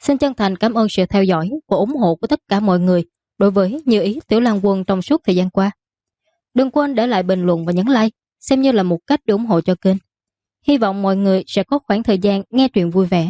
Xin chân thành cảm ơn sự theo dõi và ủng hộ của tất cả mọi người đối với Như Ý Tiểu Lang Quân trong suốt thời gian qua. Đừng quên để lại bình luận và nhấn like, xem như là một cách để ủng hộ cho kênh. Hy vọng mọi người sẽ có khoảng thời gian nghe truyện vui vẻ.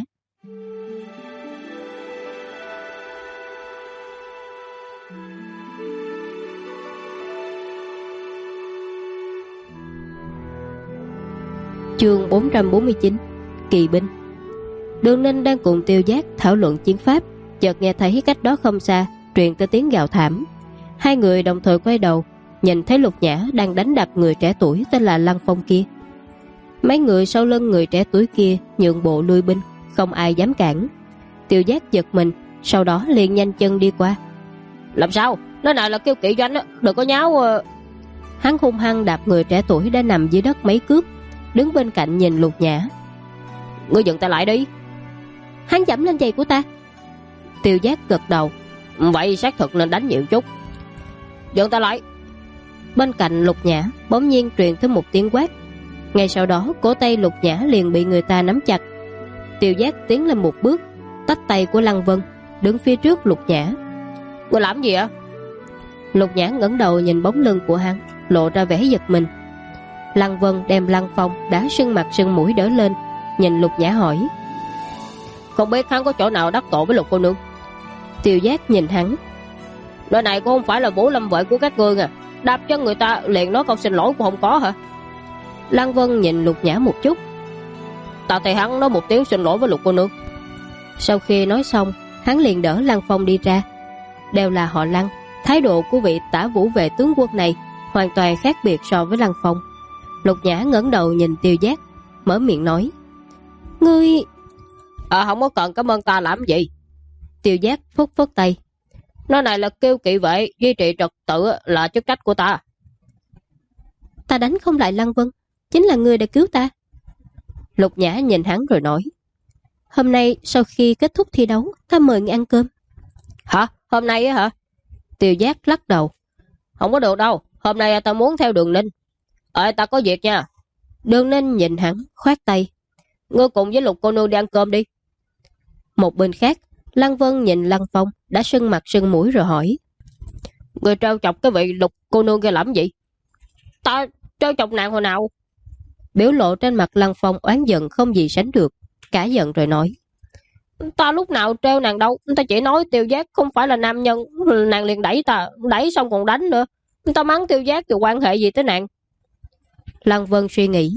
Chương 449 Kỳ binh. Đường Ninh đang cùng Tiêu Giác thảo luận chiến pháp, chợt nghe thấy cách đó không xa truyền tới tiếng gào thảm. Hai người đồng thời quay đầu, nhìn thấy Lục Nhã đang đánh đập người trẻ tuổi tên là Lăng Phong kia. Mấy người sau lưng người trẻ tuổi kia nhượng bộ lui binh, không ai dám cản. Tiêu Giác giật mình, sau đó liền nhanh chân đi qua. Làm sao? Nơi này là Kiêu Kỵ doanh á, đừng có nháo. Hắn hung hăng đạp người trẻ tuổi đã nằm dưới đất mấy cước, đứng bên cạnh nhìn Lục Nhã. Ngươi dừng tay lại đi. Hắn dẫm lên giày của ta. Tiêu Giác gật đầu. Vậy xác thực nên đánh nhiều chút. Dừng tay lại. Bên cạnh Lục Nhã bỗng nhiên truyền tới một tiếng quát. Ngay sau đó cổ tay Lục Nhã liền bị người ta nắm chặt. Tiêu Giác tiến lên một bước, tách tay của Lăng Vân, đứng phía trước Lục Nhã. Ngươi làm gì ạ? Lục Nhã ngẩng đầu nhìn bóng lưng của hắn, lộ ra vẻ giật mình. Lăng Vân đem Lăng Phong đã sưng mặt sưng mũi đỡ lên, nhìn Lục Nhã hỏi. Không biết hắn có chỗ nào đắc tội với Lục cô nương? Tiêu Giác nhìn hắn. Nơi này cũng không phải là Vũ Lâm vệ của các ngươi à, đạp chân người ta liền nói câu xin lỗi cũng không có hả? Lăng Vân nhìn Lục Nhã một chút. Ta thấy hắn nói một tiếng xin lỗi với Lục cô nương. Sau khi nói xong, hắn liền đỡ Lăng Phong đi ra. Đều là họ Lăng, thái độ của vị tả vũ vệ tướng quân này hoàn toàn khác biệt so với Lăng Phong. Lục Nhã ngẩng đầu nhìn Tiêu Giác, mở miệng nói. Ngươi... không có cần cảm ơn ta làm gì. Tiêu Giác phất phất tay. Nơi này là Kiêu Kỵ vệ, duy trì trật tự là chức trách của ta. Ta đánh không lại Lăng Vân, chính là ngươi đã cứu ta. Lục Nhã nhìn hắn rồi nói. Hôm nay sau khi kết thúc thi đấu, ta mời ngươi ăn cơm. Hả? Hôm nay á hả? Tiêu Giác lắc đầu. Không có được đâu, hôm nay ta muốn theo Đường Ninh. Ta có việc nha. Đường Ninh nhìn hắn, khoát tay. Ngươi cùng với Lục cô nương đi ăn cơm đi. Một bên khác, Lăng Vân nhìn Lăng Phong đã sưng mặt sưng mũi rồi hỏi. Ngươi trêu chọc cái vị Lục cô nương kia làm gì? Ta trêu chọc nàng hồi nào? Biểu lộ trên mặt Lăng Phong oán giận không gì sánh được, cả giận rồi nói. Ta lúc nào trêu nàng đâu, ta chỉ nói Tiêu Giác không phải là nam nhân, nàng liền đẩy ta, đẩy xong còn đánh nữa. Ta mắng Tiêu Giác thì quan hệ gì tới nàng? Lăng Vân suy nghĩ.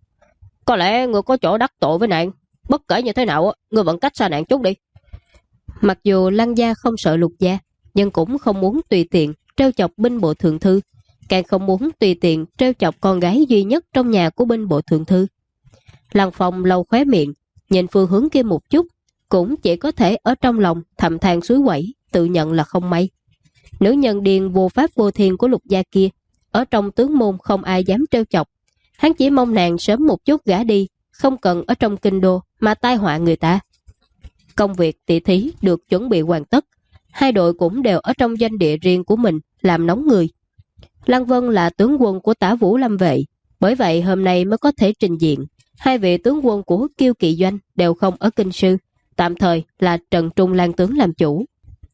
Có lẽ ngươi có chỗ đắc tội với nàng. Bất kể như thế nào, ngươi vẫn cách xa nàng chút đi. Mặc dù Lăng gia không sợ Lục gia, nhưng cũng không muốn tùy tiện trêu chọc binh bộ thượng thư, càng không muốn tùy tiện trêu chọc con gái duy nhất trong nhà của binh bộ thượng thư. Lăng Phong lau khóe miệng, nhìn phương hướng kia một chút, cũng chỉ có thể ở trong lòng thầm than suối quẩy, tự nhận là không may. Nữ nhân điên vô pháp vô thiên của Lục gia kia, ở trong tướng môn không ai dám trêu chọc. Hắn chỉ mong nàng sớm một chút gả đi, không cần ở trong kinh đô mà tai họa người ta. Công việc tỷ thí được chuẩn bị hoàn tất, hai đội cũng đều ở trong doanh địa riêng của mình làm nóng người. Lăng Vân là tướng quân của tả Vũ Lâm vệ, bởi vậy hôm nay mới có thể trình diện. Hai vị tướng quân của Kiêu Kỵ doanh đều không ở kinh sư, tạm thời là Trần Trung Lan tướng làm chủ.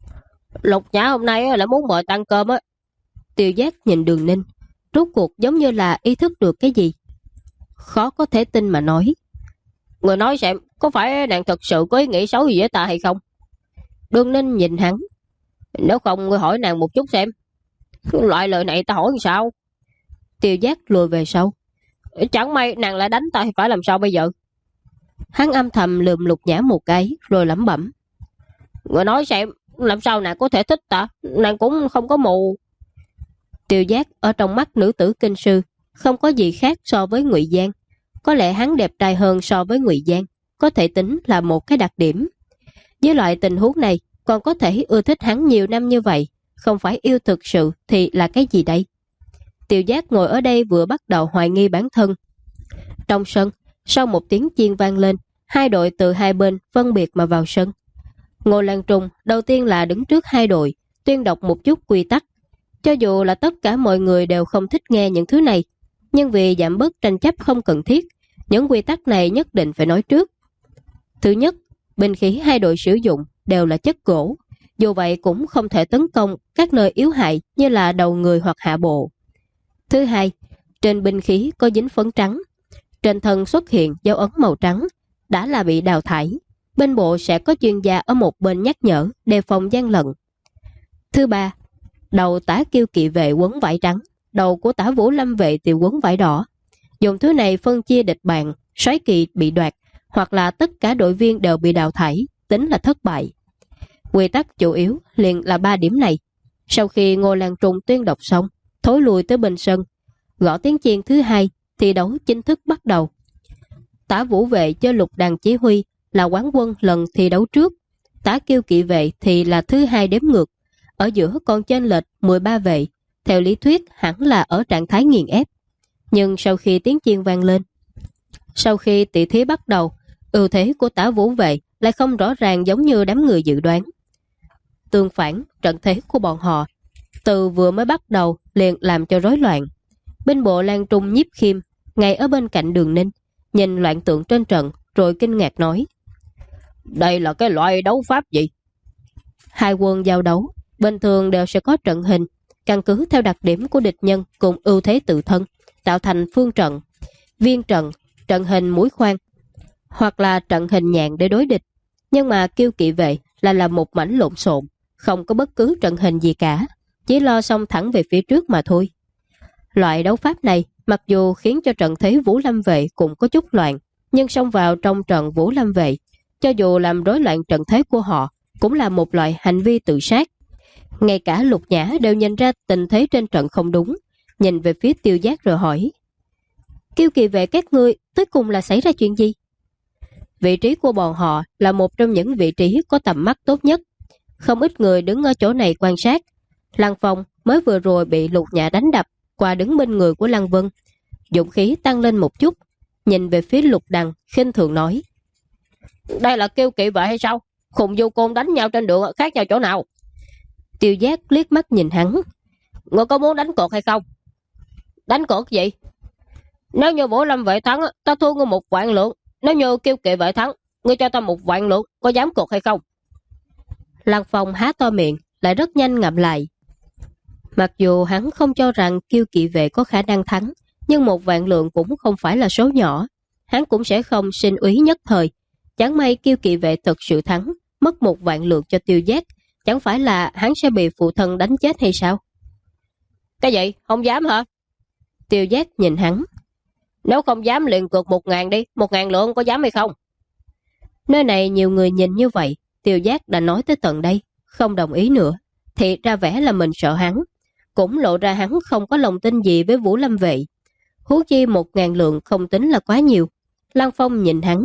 Lục Nhã hôm nay là muốn mời ăn cơm á. Tiêu Giác nhìn Đường Ninh, rốt cuộc giống như là ý thức được cái gì. Khó có thể tin mà nói. Người nói xem, có phải nàng thật sự có ý nghĩ xấu gì với ta hay không? Đường Ninh nhìn hắn. Nếu không, người hỏi nàng một chút xem. Loại lời này ta hỏi làm sao? Tiêu Giác lùi về sau. Chẳng may nàng lại đánh ta thì phải làm sao bây giờ? Hắn âm thầm lườm Lục Nhã một cái rồi lẩm bẩm. Người nói xem, làm sao nàng có thể thích ta? Nàng cũng không có mù. Tiêu Giác ở trong mắt nữ tử kinh sư không có gì khác so với Ngụy Giang. Có lẽ hắn đẹp trai hơn so với Ngụy Giang, có thể tính là một cái đặc điểm. Với loại tình huống này, còn có thể ưa thích hắn nhiều năm như vậy, không phải yêu thực sự thì là cái gì đây? Tiêu Giác ngồi ở đây vừa bắt đầu hoài nghi bản thân. Trong sân, sau một tiếng chiên vang lên, hai đội từ hai bên phân biệt mà vào sân. Ngô Lan Trung đầu tiên là đứng trước hai đội, tuyên đọc một chút quy tắc. Cho dù là tất cả mọi người đều không thích nghe những thứ này, nhưng vì giảm bớt tranh chấp không cần thiết, những quy tắc này nhất định phải nói trước. Thứ nhất, binh khí hai đội sử dụng đều là chất gỗ, dù vậy cũng không thể tấn công các nơi yếu hại như là đầu người hoặc hạ bộ. Thứ hai, trên binh khí có dính phấn trắng, trên thân xuất hiện dấu ấn màu trắng, đã là bị đào thải. Bên bộ sẽ có chuyên gia ở một bên nhắc nhở, đề phòng gian lận. Thứ ba, đầu tả Kiêu Kỵ vệ quấn vải trắng, đầu của tả Vũ Lâm vệ thì quấn vải đỏ. Dùng thứ này phân chia địch bạn, soái kỵ bị đoạt, hoặc là tất cả đội viên đều bị đào thải, tính là thất bại. Quy tắc chủ yếu liền là 3 điểm này. Sau khi Ngô Lan Trung tuyên đọc xong, thối lùi tới bên sân, gõ tiếng chiên thứ hai, thi đấu chính thức bắt đầu. Tả Vũ vệ cho Lục Đàn chỉ huy là quán quân lần thi đấu trước, tả Kiêu Kỵ vệ thì là thứ hai đếm ngược, ở giữa còn chênh lệch 13 vệ, theo lý thuyết hẳn là ở trạng thái nghiền ép. Nhưng sau khi tiếng chiên vang lên, sau khi tỷ thí bắt đầu, ưu thế của tả Vũ vệ lại không rõ ràng giống như đám người dự đoán. Tương phản, trận thế của bọn họ từ vừa mới bắt đầu liền làm cho rối loạn. Binh bộ Lan Trung Nhiếp Khiêm ngay ở bên cạnh Đường Ninh, nhìn loạn tượng trên trận rồi kinh ngạc nói: đây là cái loại đấu pháp gì? Hai quân giao đấu bình thường đều sẽ có trận hình, căn cứ theo đặc điểm của địch nhân cùng ưu thế tự thân, tạo thành phương trận, viên trận, trận hình mũi khoan, hoặc là trận hình nhạn để đối địch. Nhưng mà Kiêu Kỵ vệ là một mảnh lộn xộn, không có bất cứ trận hình gì cả, chỉ lo xông thẳng về phía trước mà thôi. Loại đấu pháp này mặc dù khiến cho trận thế Vũ Lâm vệ cũng có chút loạn, nhưng xông vào trong trận Vũ Lâm vệ, cho dù làm rối loạn trận thế của họ, cũng là một loại hành vi tự sát. Ngay cả Lục Nhã đều nhìn ra tình thế trên trận không đúng, nhìn về phía Tiêu Giác rồi hỏi: Kiêu Kỵ vệ các ngươi tới cùng là xảy ra chuyện gì? Vị trí của bọn họ là một trong những vị trí có tầm mắt tốt nhất, không ít người đứng ở chỗ này quan sát. Lăng Phong mới vừa rồi bị Lục Nhã đánh đập, qua đứng bên người của Lăng Vân, dũng khí tăng lên một chút, nhìn về phía Lục Đằng khinh thường nói: đây là Kiêu Kỵ vệ hay sao? Khùng vô côn đánh nhau trên đường khác nhau chỗ nào? Tiêu Giác liếc mắt nhìn hắn: ngươi có muốn đánh cược hay không? Đánh cược gì? Nếu như Vũ Lâm vệ thắng, ta thua ngươi 1 vạn lượng. Nếu như Kiêu Kỵ vệ thắng, ngươi cho ta 1 vạn lượng, có dám cược hay không? Lăng Phong há to miệng, lại rất nhanh ngậm lại. Mặc dù hắn không cho rằng Kiêu Kỵ vệ có khả năng thắng, nhưng 1 vạn lượng cũng không phải là số nhỏ. Hắn cũng sẽ không sinh úy nhất thời. Chẳng may Kiêu Kỵ vệ thực sự thắng, mất 1 vạn lượng cho Tiêu Giác, chẳng phải là hắn sẽ bị phụ thân đánh chết hay sao? Cái gì? Không dám hả? Tiêu Giác nhìn hắn: nếu không dám liền cược 1.000 đi, 1.000 lượng, có dám hay không? Nơi này nhiều người nhìn như vậy, Tiêu Giác đã nói tới tận đây, không đồng ý nữa, thì ra vẻ là mình sợ hắn, cũng lộ ra hắn không có lòng tin gì với Vũ Lâm vệ. Huống chi 1.000 lượng không tính là quá nhiều. Lăng Phong nhìn hắn: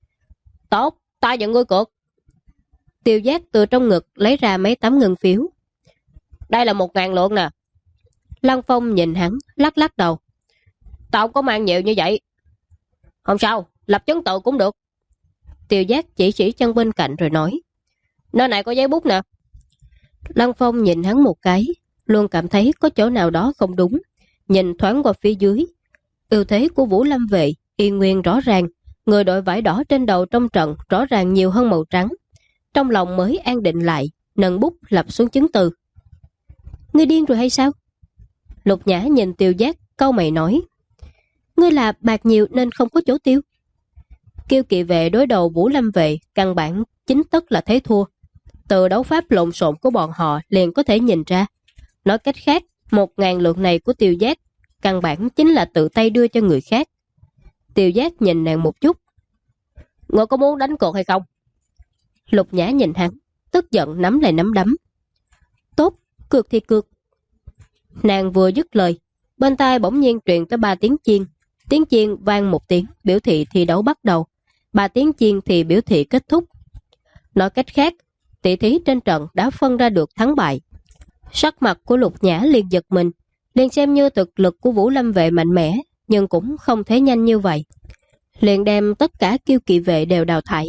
tốt, ta dẫn ngươi cược. Tiêu Giác từ trong ngực lấy ra mấy tấm ngân phiếu: đây là 1.000 lượng nè. Lăng Phong nhìn hắn, lắc lắc đầu: tao không có mang nhiều như vậy. Không sao, lập chứng tự cũng được. Tiêu Giác chỉ chân bên cạnh rồi nói: nơi này có giấy bút nè. Lăng Phong nhìn hắn một cái, luôn cảm thấy có chỗ nào đó không đúng. Nhìn thoáng qua phía dưới, ưu thế của Vũ Lâm vệ y nguyên rõ ràng, người đội vải đỏ trên đầu trong trận rõ ràng nhiều hơn màu trắng. Trong lòng mới an định lại, nâng bút lập xuống chứng từ. Ngươi điên rồi hay sao? Lục Nhã nhìn Tiêu Giác, cau mày nói: ngươi là bạc nhiều nên không có chỗ tiêu. Kiêu Kỵ vệ đối đầu Vũ Lâm vệ, căn bản chính tất là thế thua. Từ đấu pháp lộn xộn của bọn họ liền có thể nhìn ra. Nói cách khác, 1.000 lượng này của Tiêu Giác căn bản chính là tự tay đưa cho người khác. Tiêu Giác nhìn nàng một chút: ngươi có muốn đánh cược hay không? Lục Nhã nhìn hắn, tức giận nắm lại nắm đấm: tốt, cược thì cược. Nàng vừa dứt lời, bên tai bỗng nhiên truyền tới 3 tiếng chiên. Tiếng chiên vang 1 tiếng biểu thị thi đấu bắt đầu, 3 tiếng chiên thì biểu thị kết thúc. Nói cách khác, tỷ thí trên trận đã phân ra được thắng bại. Sắc mặt của Lục Nhã liền giật mình, liền xem như thực lực của Vũ Lâm vệ mạnh mẽ, nhưng cũng không thể nhanh như vậy. Liền đem tất cả Kiêu Kỵ vệ đều đào thải.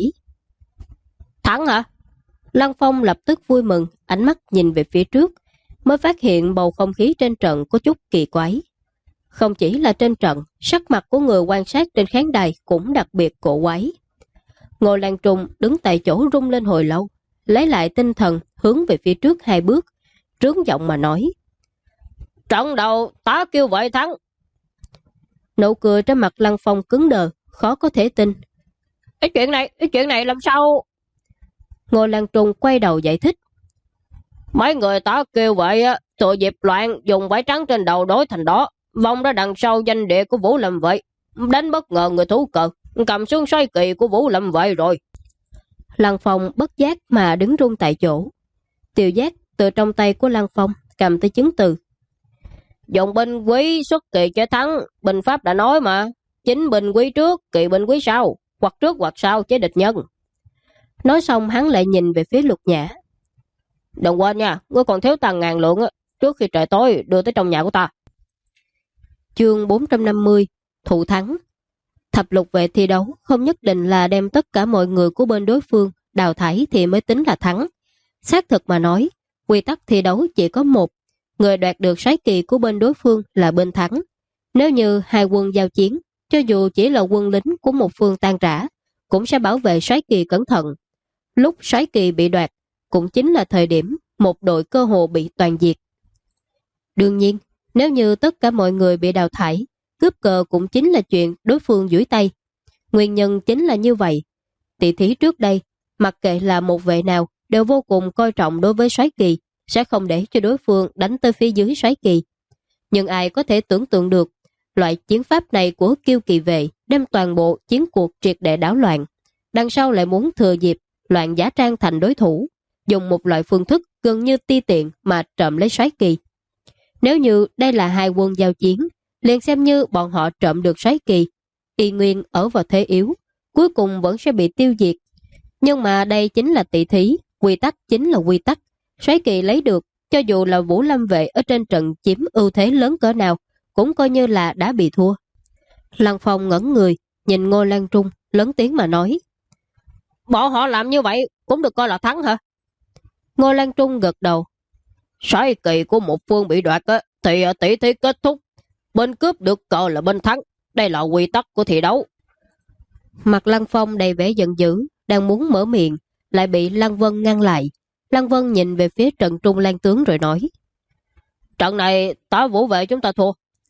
Thắng hả? Lăng Phong lập tức vui mừng, ánh mắt nhìn về phía trước, mới phát hiện bầu không khí trên trận có chút kỳ quái. Không chỉ là trên trận, sắc mặt của người quan sát trên khán đài cũng đặc biệt cổ quái. Ngô Lan Trung đứng tại chỗ rung lên hồi lâu, lấy lại tinh thần hướng về phía trước 2 bước, trướng giọng mà nói: "Trận đầu tá kêu vậy thắng." Nụ cười trên mặt Lăng Phong cứng đờ, khó có thể tin. Chuyện này làm sao? Ngô Lan Trung quay đầu giải thích: "Mấy người tá kêu vậy á, thừa dịp loạn dùng vải trắng trên đầu đối thành đó, vòng ra đằng sau danh địa của Vũ Lâm Vệ, đánh bất ngờ người thú cờ, cầm xuống xoay kỳ của Vũ Lâm Vệ rồi." Lăng Phong bất giác mà đứng run tại chỗ. Tiêu Giác từ trong tay của Lăng Phong cầm tới chứng từ: "Dùng binh quý xuất kỳ chế thắng, binh pháp đã nói mà, chính binh quý trước, kỳ binh quý sau, hoặc trước hoặc sau chế địch nhân." Nói xong hắn lại nhìn về phía Lục Nhã: "Đừng quên nha, ngươi còn thiếu tàn ngàn lượng á, trước khi trời tối đưa tới trong nhà của ta." Chương 450: Thụ thắng. Thập lục vệ thi đấu không nhất định là đem tất cả mọi người của bên đối phương đào thải thì mới tính là thắng. Xác thực mà nói, quy tắc thi đấu chỉ có một, người đoạt được sái kỳ của bên đối phương là bên thắng. Nếu như hai quân giao chiến, cho dù chỉ là quân lính của một phương tan rã, cũng sẽ bảo vệ sái kỳ cẩn thận. Lúc sái kỳ bị đoạt, cũng chính là thời điểm một đội cơ hồ bị toàn diệt. Đương nhiên, nếu như tất cả mọi người bị đào thải, cướp cờ cũng chính là chuyện đối phương duỗi tay. Nguyên nhân chính là như vậy. Tỷ thí trước đây, mặc kệ là một vệ nào, đều vô cùng coi trọng đối với soái kỳ, sẽ không để cho đối phương đánh tới phía dưới soái kỳ. Nhưng ai có thể tưởng tượng được, loại chiến pháp này của Kiêu Kỳ vệ đem toàn bộ chiến cuộc triệt để đảo loạn. Đằng sau lại muốn thừa dịp loạn giả trang thành đối thủ, dùng một loại phương thức gần như ti tiện mà trộm lấy soái kỳ. Nếu như đây là hai quân giao chiến, liền xem như bọn họ trộm được soái kỳ, y nguyên ở vào thế yếu, cuối cùng vẫn sẽ bị tiêu diệt. Nhưng mà đây chính là tỷ thí, quy tắc chính là quy tắc. Soái kỳ lấy được, cho dù là Vũ Lâm vệ ở trên trận chiếm ưu thế lớn cỡ nào, cũng coi như là đã bị thua. Lăng Phong ngẩn người, nhìn Ngô Lan Trung, lớn tiếng mà nói: "Bọn họ làm như vậy cũng được coi là thắng hả?" Ngô Lan Trung gật đầu: "Soái kỳ của một phương bị đoạt á, thì tỷ thí kết thúc, bên cướp được cờ là bên thắng, đây là quy tắc của thi đấu." Mặt Lăng Phong đầy vẻ giận dữ, đang muốn mở miệng, lại bị Lăng Vân ngăn lại. Lăng Vân nhìn về phía trận Trung Lan tướng rồi nói: "Trận này tá Vũ vệ chúng ta thua."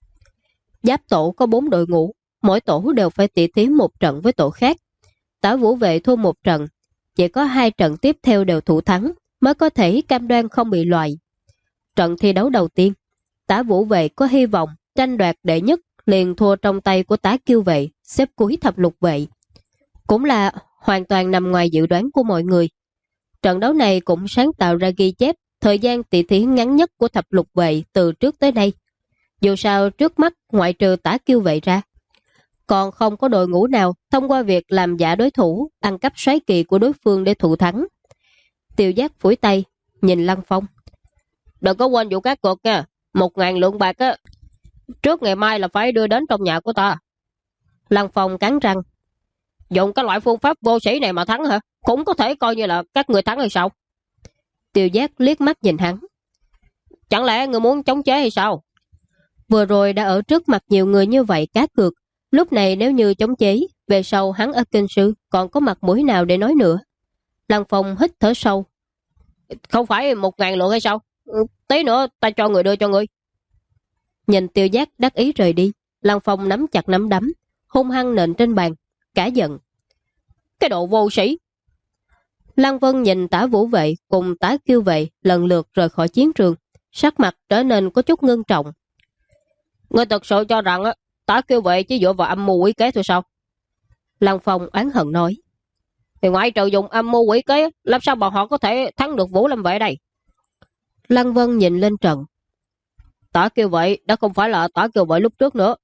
Giáp tổ có 4 đội ngũ, mỗi tổ đều phải tỷ thí một trận với tổ khác. Tá Vũ vệ thua một trận, chỉ có 2 trận tiếp theo đều thủ thắng mới có thể cam đoan không bị loại. Trận thi đấu đầu tiên, Tá Vũ vệ có hy vọng tranh đoạt đệ nhất, liền thua trong tay của Tá Kiêu vệ, xếp cuối thập lục vệ. Cũng là hoàn toàn nằm ngoài dự đoán của mọi người. Trận đấu này cũng sáng tạo ra ghi chép thời gian tỷ thí ngắn nhất của thập lục vệ từ trước tới nay. Dù sao trước mắt ngoại trừ Tả Kiêu vệ ra, còn không có đội ngũ nào thông qua việc làm giả đối thủ, ăn cắp soái kỳ của đối phương để thụ thắng. Tiêu Giác phủi tay, nhìn Lăng Phong: "Đừng có quên vụ cá cược nha, 1.000 lượng bạc á, trước ngày mai là phải đưa đến trong nhà của ta." Lăng Phong cắn răng: "Dùng cái loại phương pháp vô sĩ này mà thắng hả? Cũng có thể coi như là các người thắng hay sao?" Tiêu Giác liếc mắt nhìn hắn: "Chẳng lẽ người muốn chống chế hay sao? Vừa rồi đã ở trước mặt nhiều người như vậy cá cược, lúc này nếu như chống chế, về sau hắn ở kinh sư còn có mặt mũi nào để nói nữa?" Lăng Phong hít thở sâu: "Không phải 1.000 lượng hay sao? Tí nữa ta cho người đưa cho người." Nhìn Tiêu Giác đắc ý rời đi, Lăng Phong nắm chặt nắm đấm, hung hăng nện trên bàn, cả giận: "Cái đồ vô sĩ!" Lăng Vân nhìn Tả Vũ vệ cùng Tả Kiêu vệ lần lượt rời khỏi chiến trường, sắc mặt trở nên có chút ngưng trọng: "Ngươi thật sự cho rằng Tả Kiêu vệ chỉ dựa vào âm mưu quỷ kế thôi sao?" Lăng Phong oán hận nói: "Thì ngoại trừ dùng âm mưu quỷ kế, làm sao bọn họ có thể thắng được Vũ Lâm vệ đây?" Lăng Vân nhìn lên trận: "Tả Kiêu vệ đã không phải là Tả Kiêu vệ lúc trước nữa."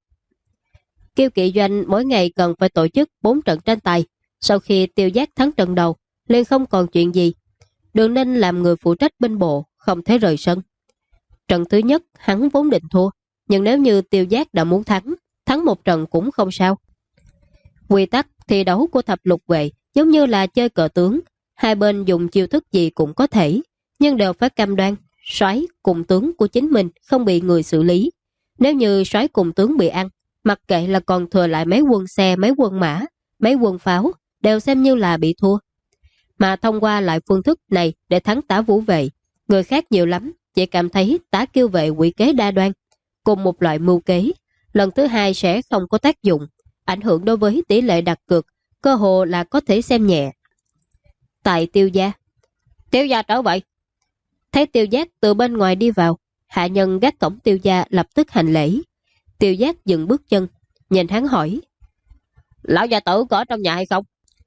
Kiêu Kỵ doanh mỗi ngày cần phải tổ chức 4 trận tranh tài, sau khi Tiêu Giác thắng trận đầu, liền không còn chuyện gì. Đường Ninh làm người phụ trách binh bộ, không thể rời sân. Trận thứ nhất hắn vốn định thua, nhưng nếu như Tiêu Giác đã muốn thắng một trận cũng không sao. Quy tắc thi đấu của thập lục vệ giống như là chơi cờ tướng, hai bên dùng chiêu thức gì cũng có thể, nhưng đều phải cam đoan soái cùng tướng của chính mình không bị người xử lý. Nếu như soái cùng tướng bị ăn, mặc kệ là còn thừa lại mấy quân xe, mấy quân mã, mấy quân pháo, đều xem như là bị thua. mà thông qua lại phương thức này để thắng Tả Vũ Vệ. Người khác nhiều lắm, chỉ cảm thấy Tả Kiêu Vệ quỷ kế đa đoan, cùng một loại mưu kế. Lần thứ hai sẽ không có tác dụng, ảnh hưởng đối với tỷ lệ đặt cược, cơ hồ là có thể xem nhẹ. Tại Tiêu gia. Tiêu gia trở vậy. Thấy Tiêu Giác từ bên ngoài đi vào, hạ nhân gác cổng Tiêu gia lập tức hành lễ. Tiêu Giác dừng bước chân, nhìn hắn hỏi: Lão gia tử có ở trong nhà hay không?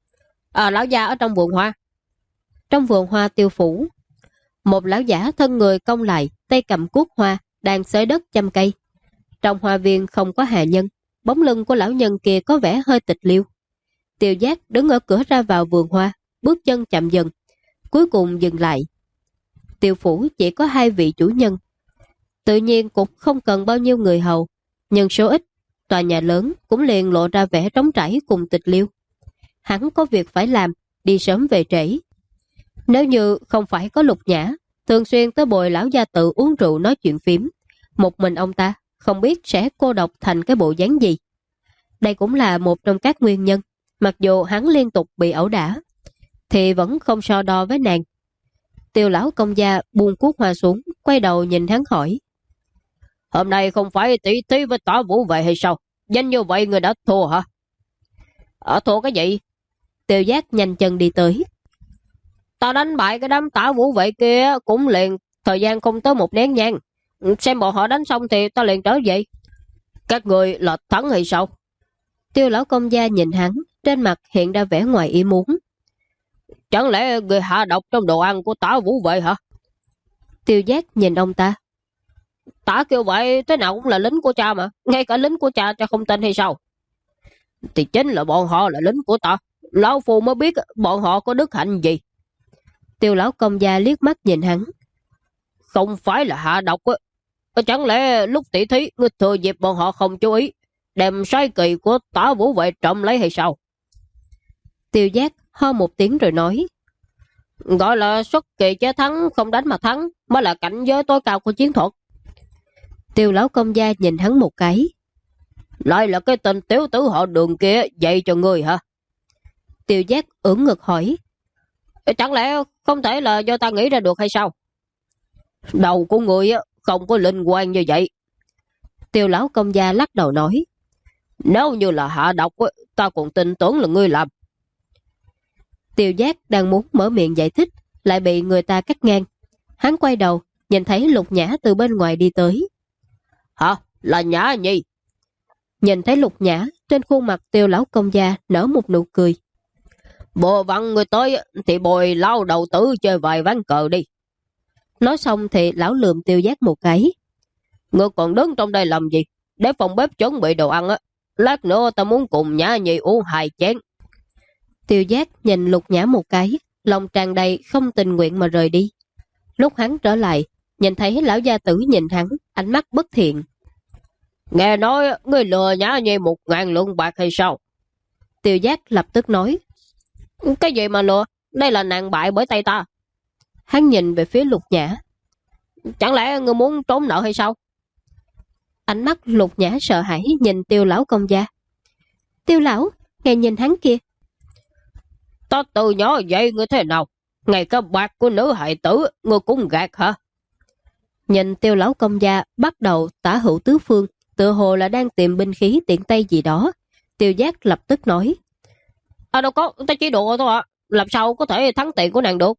Lão gia ở trong vườn hoa. Trong vườn hoa Tiêu phủ, một lão giả thân người cong lại, tay cầm cuốc hoa, đang xới đất chăm cây. Trong hoa viên không có hạ nhân, bóng lưng của lão nhân kia có vẻ hơi tịch liêu. Tiêu Giác đứng ở cửa ra vào vườn hoa, bước chân chậm dần, cuối cùng dừng lại. Tiêu phủ chỉ có 2 vị chủ nhân, tự nhiên cũng không cần bao nhiêu người hầu, nhưng số ít, tòa nhà lớn cũng liền lộ ra vẻ trống trải cùng tịch liêu. Hắn có việc phải làm, đi sớm về trễ. Nếu như không phải có Lục Nhã thường xuyên tới bồi lão gia tự uống rượu nói chuyện phím, một mình ông ta không biết sẽ cô độc thành cái bộ dáng gì. Đây cũng là một trong các nguyên nhân, mặc dù hắn liên tục bị ẩu đả, thì vẫn không so đo với nàng. Tiêu lão công gia buông cuốc hoa xuống, quay đầu nhìn hắn hỏi: Hôm nay không phải tỷ thí với Tả Vũ Vệ hay sao? Nhanh như vậy người đã thua hả? Thua cái gì? Tiêu Giác nhanh chân đi tới. Ta đánh bại cái đám Tả Vũ Vệ kia cũng liền thời gian không tới 1 nén nhang. Xem bọn họ đánh xong thì ta liền trở về. Các người là thắng hay sao? Tiêu lão công gia nhìn hắn, trên mặt hiện ra vẻ ngoài ý muốn. Chẳng lẽ người hạ độc trong đồ ăn của Tả Vũ Vệ hả? Tiêu Giác nhìn ông ta. Tả kêu vậy thế nào cũng là lính của cha mà. Ngay cả lính của cha không tin hay sao? Thì chính là bọn họ là lính của ta. Lão Phu mới biết bọn họ có đức hạnh gì. Tiêu lão công gia liếc mắt nhìn hắn. Không phải là hạ độc á. Chẳng lẽ lúc tỷ thí người thừa dịp bọn họ không chú ý, đem sai kỳ của Tả Vũ Vệ trộm lấy hay sao? Tiêu Giác ho một tiếng rồi nói: Gọi là xuất kỳ chế thắng, không đánh mà thắng mới là cảnh giới tối cao của chiến thuật. Tiêu lão công gia nhìn hắn một cái. Lại là cái tên tiểu tử họ Đường kia dạy cho người hả? Tiêu Giác ưỡn ngực hỏi: Chẳng lẽ không thể là do ta nghĩ ra được hay sao? Đầu của người không có linh quan như vậy. Tiêu lão công gia lắc đầu nói: Nếu như là hạ độc ta còn tin tưởng là ngươi làm. Tiêu Giác đang muốn mở miệng giải thích, lại bị người ta cắt ngang. Hắn quay đầu, nhìn thấy Lục Nhã từ bên ngoài đi tới. Hả? Là Nhã Nhi? Nhìn thấy Lục Nhã, trên khuôn mặt Tiêu lão công gia nở một nụ cười. Bộ vặn người tới thì bồi lao đầu tử chơi vài ván cờ đi. Nói xong thì lão lườm Tiêu Giác một cái. Ngươi còn đứng trong đây làm gì? Để phòng bếp chuẩn bị đồ ăn á. Lát nữa ta muốn cùng Nhã Nhi uống 2 chén. Tiêu Giác nhìn Lục Nhã một cái, lòng tràn đầy không tình nguyện mà rời đi. Lúc hắn trở lại, nhìn thấy lão gia tử nhìn hắn, ánh mắt bất thiện. Nghe nói ngươi lừa Nhã Nhi 1000 lượng bạc hay sao? Tiêu Giác lập tức nói: Cái gì mà lừa? Đây là nàng bại bởi tay ta. Hắn nhìn về phía Lục Nhã. Chẳng lẽ ngươi muốn trốn nợ hay sao? Ánh mắt Lục Nhã sợ hãi nhìn Tiêu lão công gia. Tiêu lão, ngài nhìn hắn kia. Ta từ nhỏ vậy ngươi thế nào? Ngay cả bạc của nữ hài tử ngươi cũng gạt hả? Nhìn Tiêu lão công gia bắt đầu tả hữu tứ phương, tựa hồ là đang tìm binh khí tiện tay gì đó. Tiêu Giác lập tức nói: Đâu có, ta chỉ đùa thôi ạ. Làm sao có thể thắng tiền của nàng được?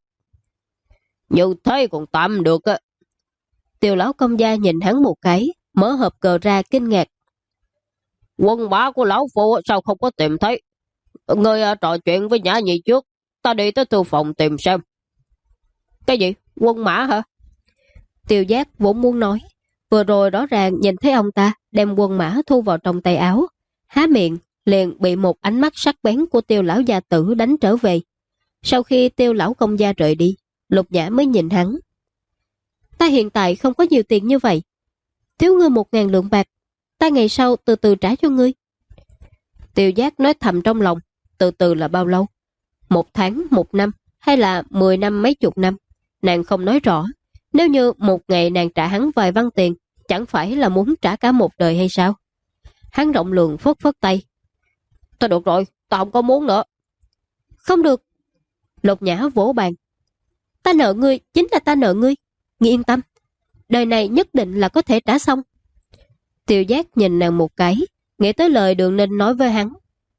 Như thế còn tạm được á. Tiêu lão công gia nhìn hắn một cái, mở hộp cờ ra kinh ngạc. Quân mã của lão phu sao không có tìm thấy? Ngươi trò chuyện với Nhã Nhi trước, ta đi tới thư phòng tìm xem. Cái gì? Quân mã hả? Tiêu Giác vốn muốn nói, vừa rồi rõ ràng nhìn thấy ông ta đem quân mã thu vào trong tay áo, há miệng liền bị một ánh mắt sắc bén của Tiêu lão gia tử đánh trở về. Sau khi Tiêu lão công gia rời đi, Lục Nhã mới nhìn hắn. Ta hiện tại không có nhiều tiền như vậy, thiếu ngươi 1000 lượng bạc, ta ngày sau từ từ trả cho ngươi. Tiêu Giác nói thầm trong lòng, từ từ là bao lâu? 1 tháng, 1 năm, hay là 10 năm mấy chục năm? Nàng không nói rõ. Nếu như một ngày nàng trả hắn vài văn tiền, chẳng phải là muốn trả cả một đời hay sao? Hắn rộng lượng phất phất tay. Thôi được rồi, ta không có muốn nữa. Không được. Lục Nhã vỗ bàn. Ta nợ ngươi, chính là ta nợ ngươi. Ngươi yên tâm, đời này nhất định là có thể trả xong. Tiêu Giác nhìn nàng một cái, nghĩ tới lời Đường Ninh nói với hắn.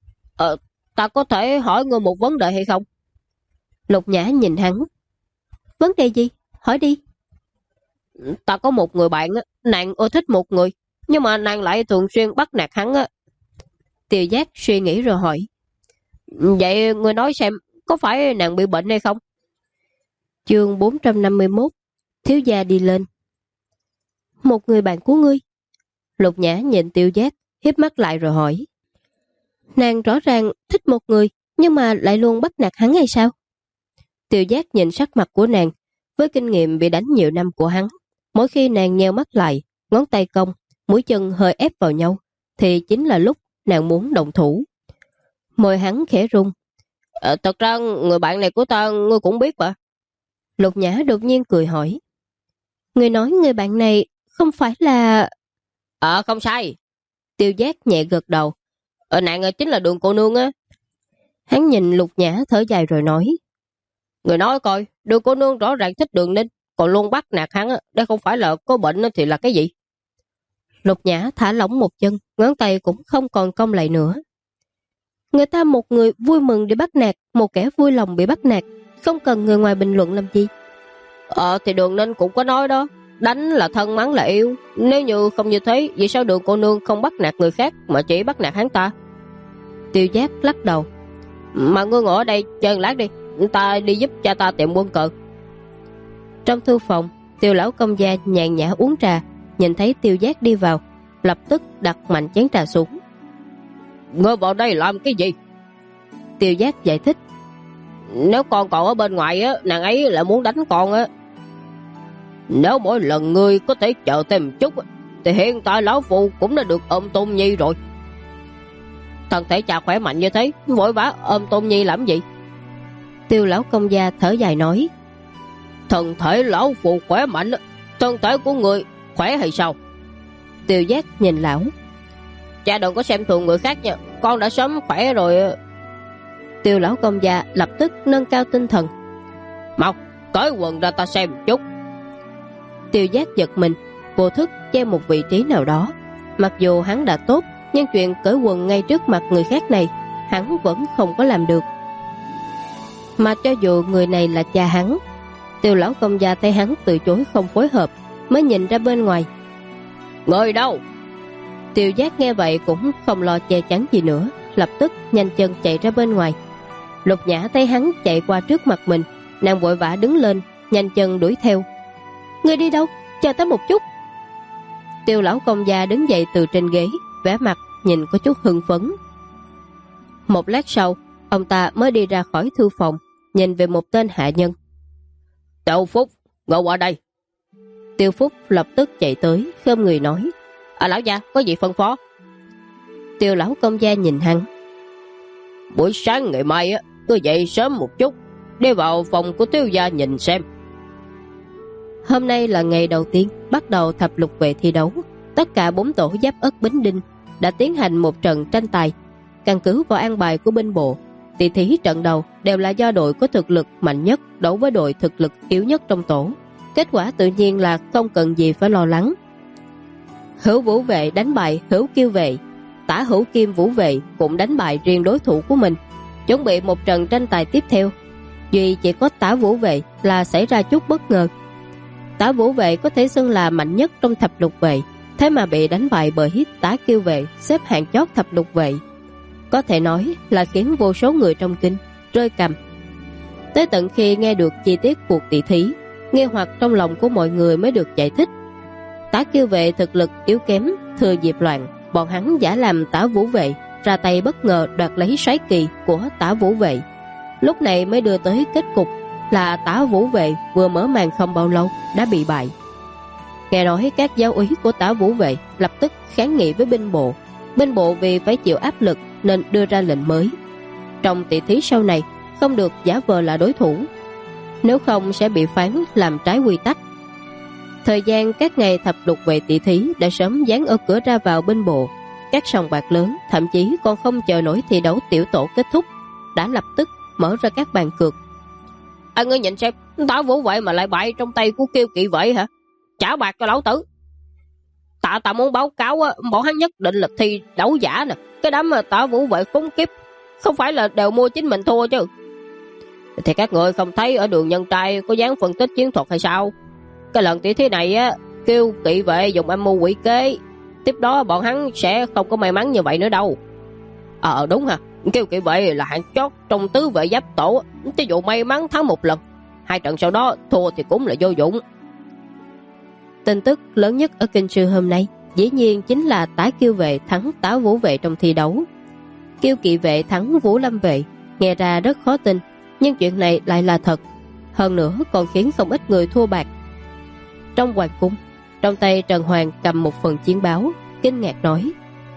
Ta có thể hỏi ngươi một vấn đề hay không? Lục Nhã nhìn hắn. Vấn đề gì? Hỏi đi. Ta có một người bạn, nàng ưa thích một người, nhưng mà nàng lại thường xuyên bắt nạt hắn. Tiêu Giác suy nghĩ rồi hỏi. Vậy ngươi nói xem, có phải nàng bị bệnh hay không? Chương 451. Thiếu gia đi lên. Một người bạn của ngươi? Lục Nhã nhìn Tiêu Giác, hiếp mắt lại rồi hỏi. Nàng rõ ràng thích một người, nhưng mà lại luôn bắt nạt hắn hay sao? Tiêu Giác nhìn sắc mặt của nàng, với kinh nghiệm bị đánh nhiều năm của hắn, mỗi khi nàng nheo mắt lại, ngón tay cong, mũi chân hơi ép vào nhau, thì chính là lúc nàng muốn động thủ. Môi hắn khẽ rung. Thật ra người bạn này của ta ngươi cũng biết mà. Lục Nhã đột nhiên cười hỏi. Ngươi nói người bạn này không phải là... Không sai. Tiêu Giác nhẹ gật đầu. Nàng chính là Đường cô nương á. Hắn nhìn Lục Nhã thở dài rồi nói. Người nói coi, Đường cô nương rõ ràng thích Đường Ninh, còn luôn bắt nạt hắn, đây không phải là có bệnh thì là cái gì? Lục Nhã thả lỏng một chân, ngón tay cũng không còn cong lại nữa. Người ta một người vui mừng để bắt nạt, một kẻ vui lòng bị bắt nạt, không cần người ngoài bình luận làm gì. Thì Đường Ninh cũng có nói đó, đánh là thân, mắng là yêu. Nếu như không như thế, vì sao Đường cô nương không bắt nạt người khác mà chỉ bắt nạt hắn ta? Tiêu Giác lắc đầu. Mà ngươi ngồi ở đây chơi lát đi, ta đi giúp cha ta tiệm quân cờ. Trong thư phòng, Tiêu lão công gia nhàn nhã uống trà, nhìn thấy Tiêu Giác đi vào, lập tức đặt mạnh chén trà xuống. Ngươi vào đây làm cái gì? Tiêu Giác giải thích. Nếu con còn ở bên ngoài á, nàng ấy lại muốn đánh con á. Nếu mỗi lần ngươi có thể chờ thêm một chút, thì hiện tại lão phụ cũng đã được ôm Tôn Nhi rồi. Thân thể cha khỏe mạnh như thế, vội vã ôm Tôn Nhi làm gì? Tiêu lão công gia thở dài nói. Thân thể lão phụ khỏe mạnh, thân thể của người khỏe hay sao? Tiêu Giác nhìn lão. Cha đừng có xem thường người khác nha, con đã sớm khỏe rồi. Tiêu lão công gia lập tức nâng cao tinh thần. Mau, cởi quần ra ta xem một chút. Tiêu Giác giật mình, vô thức che một vị trí nào đó. Mặc dù hắn đã tốt, nhưng chuyện cởi quần ngay trước mặt người khác này, hắn vẫn không có làm được. Mà cho dù người này là cha hắn, Tiêu lão công gia thấy hắn từ chối không phối hợp, mới nhìn ra bên ngoài. Người đâu? Tiêu Giác nghe vậy cũng không lo che chắn gì nữa, lập tức nhanh chân chạy ra bên ngoài. Lục Nhã thấy hắn chạy qua trước mặt mình, nàng vội vã đứng lên, nhanh chân đuổi theo. Ngươi đi đâu? Chờ ta một chút. Tiêu lão công gia đứng dậy từ trên ghế, vẻ mặt nhìn có chút hưng phấn. Một lát sau, ông ta mới đi ra khỏi thư phòng, nhìn về một tên hạ nhân. Tiêu Phúc, ngồi qua đây. Tiêu Phúc lập tức chạy tới, khom người nói. Lão gia, có gì phân phó? Tiêu lão công gia nhìn hắn. Buổi sáng ngày mai á, cứ dậy sớm một chút, đi vào phòng của Tiêu gia nhìn xem. Hôm nay là ngày đầu tiên bắt đầu thập lục vệ thi đấu. Tất cả 4 tổ Giáp Ất Bính Đinh đã tiến hành một trận tranh tài. Căn cứ vào an bài của binh bộ, tỷ thí trận đầu đều là do đội có thực lực mạnh nhất đấu với đội thực lực yếu nhất trong tổ. Kết quả tự nhiên là không cần gì phải lo lắng. Hữu Vũ vệ đánh bại Hữu Kiêu vệ, Tả Hữu Kim Vũ vệ cũng đánh bại riêng đối thủ của mình, chuẩn bị một trận tranh tài tiếp theo. Duy chỉ có Tả Vũ vệ là xảy ra chút bất ngờ. Tả Vũ vệ có thể xưng là mạnh nhất trong thập lục vệ, thế mà bị đánh bại bởi Tả Kiêu vệ xếp hạng chót thập lục vệ. Có thể nói là khiến vô số người trong kinh rơi cằm. Tới tận khi nghe được chi tiết cuộc tỷ thí, nghi hoặc trong lòng của mọi người mới được giải thích. Tả Kiêu vệ thực lực yếu kém, thừa dịp loạn, bọn hắn giả làm Tả Vũ vệ ra tay bất ngờ đoạt lấy soái kỳ của Tả Vũ vệ. Lúc này mới đưa tới kết cục là Tả Vũ vệ vừa mở màn không bao lâu đã bị bại. Nghe nói các giáo úy của Tả Vũ vệ lập tức kháng nghị với binh bộ. Binh bộ vì phải chịu áp lực nên đưa ra lệnh mới. Trong tỷ thí sau này không được giả vờ là đối thủ, nếu không sẽ bị phán làm trái quy tắc. Thời gian các ngày thập lục vệ tỷ thí đã sớm dán ở cửa ra vào binh bộ. Các sòng bạc lớn thậm chí còn không chờ nổi thi đấu tiểu tổ kết thúc, đã lập tức mở ra các bàn cược. Anh ngươi nhìn xem, Tả Vũ vậy mà lại bại trong tay của Kiêu Kỵ vậy hả? Trả bạc cho lão tử. Ta muốn báo cáo á, bọn hắn nhất định là thi đấu giả nè. Cái đám mà Tả Vũ vậy khốn kiếp, không phải là đều mua chính mình thua chứ. Thì các người không thấy ở đường Nhân Trai có dáng phân tích chiến thuật hay sao? Cái lần tỷ thí này á, Kiêu Kỵ vệ dùng âm mưu quỷ kế, tiếp đó bọn hắn sẽ không có may mắn như vậy nữa đâu. Đúng hả? Kiêu Kỵ vệ là hạng chót trong tứ vệ giáp tổ, cho dù may mắn thắng một lần, 2 trận sau đó thua thì cũng là vô dụng. Tin tức lớn nhất ở Kinh Sư hôm nay dĩ nhiên chính là Tả Kiêu vệ thắng Tả Vũ vệ trong thi đấu. Kiêu Kỵ vệ thắng Vũ Lâm vệ, nghe ra rất khó tin, nhưng chuyện này lại là thật. Hơn nữa còn khiến không ít người thua bạc. Trong hoàng cung, trong tay Trần Hoàng cầm một phần chiến báo, kinh ngạc nói: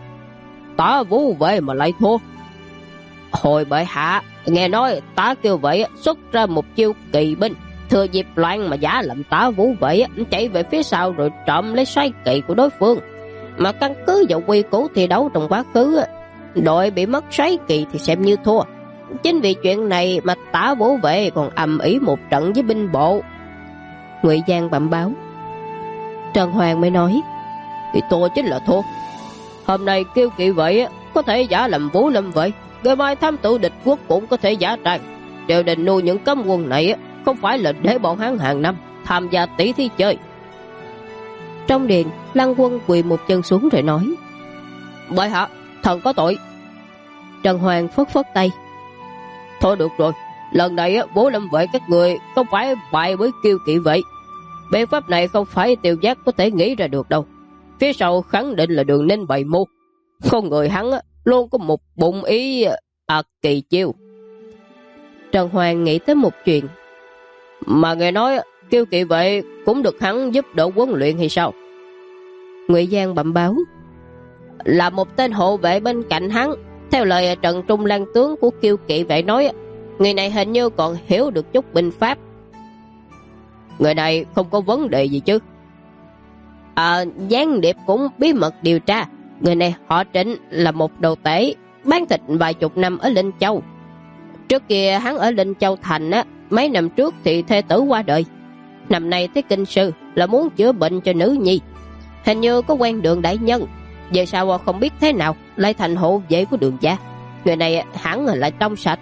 Tả Vũ vệ mà lại thua? Hồi bệ hạ, nghe nói Tả Kiêu vệ xuất ra một chiêu kỳ binh, thừa dịp loạn mà giả làm Tả Vũ vệ chạy về phía sau rồi trộm lấy xoáy kỵ của đối phương. Mà căn cứ vào quy củ thi đấu trong quá khứ, đội bị mất xoáy kỵ thì xem như thua. Chính vì chuyện này mà Tả Vũ vệ còn ầm ĩ một trận với binh bộ. Ngụy Giang bẩm báo. Trần Hoàng mới nói: Thì thua chính là thua. Hôm nay Kiêu Kỵ vệ có thể giả làm Vũ Lâm vệ, ngày mai thám tử địch quốc cũng có thể giả trang. Triều đình nuôi những cấm quân này không phải là để bọn hắn hàng năm tham gia tỷ thí chơi. Trong điện, Lăng Quân quỳ một chân xuống rồi nói: Bệ hạ, thần có tội. Trần Hoàng phất phất tay: Thôi được rồi, lần này Vũ Lâm vệ các người không phải bại với Kiêu Kỵ vệ. Biện pháp này không phải Tiêu Giác có thể nghĩ ra được đâu. Phía sau khẳng định là Đường Ninh bày mưu. Con người hắn luôn có một bụng ý kỳ chiêu. Trần Hoàng nghĩ tới một chuyện: Mà nghe nói Kiêu Kỵ vệ cũng được hắn giúp đỡ huấn luyện hay sao? Ngụy Giang bẩm báo: Là một tên hộ vệ bên cạnh hắn. Theo lời Trần Trung Lan tướng của Kiêu Kỵ vệ nói, người này hình như còn hiểu được chút binh pháp. Người này không có vấn đề gì chứ? Gián điệp cũng bí mật điều tra. Người này họ Trịnh, là một đầu tể bán thịt vài chục năm ở Linh Châu. Trước kia hắn ở Linh Châu thành mấy năm trước thì thê tử qua đời. Năm nay tới Kinh Sư là muốn chữa bệnh cho nữ nhi. Hình như có quen Đường đại nhân, về sau không biết thế nào lại thành hộ vệ của Đường gia. Người này hẳn là trong sạch.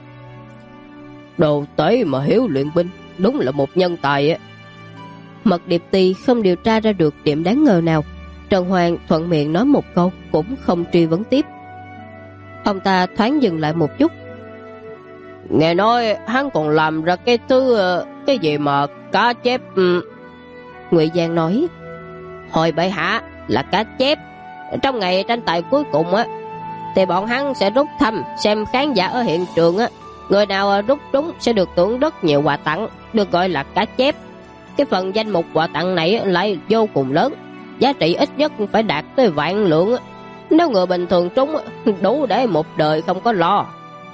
Đồ tể mà hiểu luyện binh, đúng là một nhân tài. Mật Điệp Tỳ không điều tra ra được điểm đáng ngờ nào. Trần Hoàng thuận miệng nói một câu, cũng không truy vấn tiếp. Ông ta thoáng dừng lại một chút. Nghe nói hắn còn làm ra cái thứ cái gì mà cá chép. Ngụy Giang nói: Hồi bệ hạ, là cá chép. Trong ngày tranh tài cuối cùng thì bọn hắn sẽ rút thăm xem khán giả ở hiện trường người nào rút trúng sẽ được thưởng rất nhiều quà tặng, được gọi là cá chép. Cái phần danh mục quà tặng này lại vô cùng lớn, giá trị ít nhất phải đạt tới vạn lượng. Nếu người bình thường trúng đủ để một đời không có lo.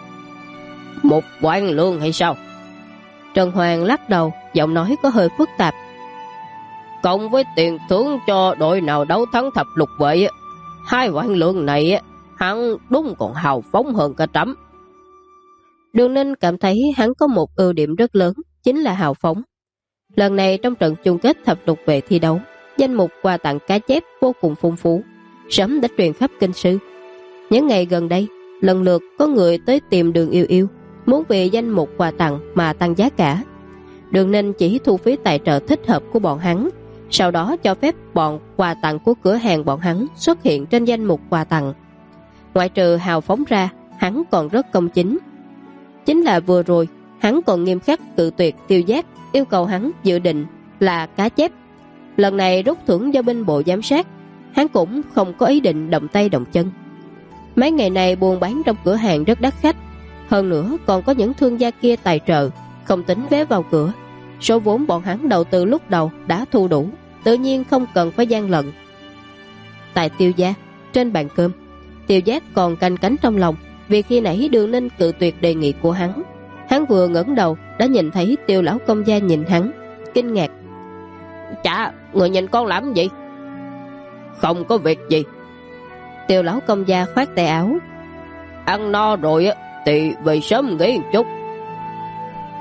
1 vạn lượng hay sao? Trần Hoàng lắc đầu, giọng nói có hơi phức tạp. Cộng với tiền thưởng cho đội nào đấu thắng thập lục vệ, 2 vạn lượng này hắn đúng còn hào phóng hơn cả Trẫm. Đường Ninh cảm thấy hắn có một ưu điểm rất lớn, chính là hào phóng. Lần này trong trận chung kết thập lục vệ thi đấu, danh mục quà tặng cá chép vô cùng phong phú, sớm đã truyền khắp Kinh Sư. Những ngày gần đây, lần lượt có người tới tìm Đường Yêu Yêu, muốn vì danh mục quà tặng mà tăng giá cả. Đường Ninh chỉ thu phí tài trợ thích hợp của bọn hắn, sau đó cho phép bọn quà tặng của cửa hàng bọn hắn xuất hiện trên danh mục quà tặng. Ngoại trừ hào phóng ra, hắn còn rất công chính. Chính là vừa rồi, hắn còn nghiêm khắc cự tuyệt Tiêu Giác, yêu cầu hắn dự định là cá chép. Lần này rút thưởng do binh bộ giám sát, hắn cũng không có ý định động tay động chân. Mấy ngày này buôn bán trong cửa hàng rất đắt khách, hơn nữa còn có những thương gia kia tài trợ, không tính vé vào cửa. Số vốn bọn hắn đầu tư lúc đầu đã thu đủ, tự nhiên không cần phải gian lận. Tại Tiêu gia, trên bàn cơm, Tiêu Giác còn canh cánh trong lòng, vì khi nãy Đường Ninh cự tuyệt đề nghị của hắn. Hắn vừa ngẩng đầu đã nhìn thấy Tiêu lão công gia nhìn hắn, kinh ngạc. Chà, người nhìn con làm gì? Không có việc gì. Tiêu lão công gia khoát tay áo. Ăn no rồi thì về sớm nghỉ một chút.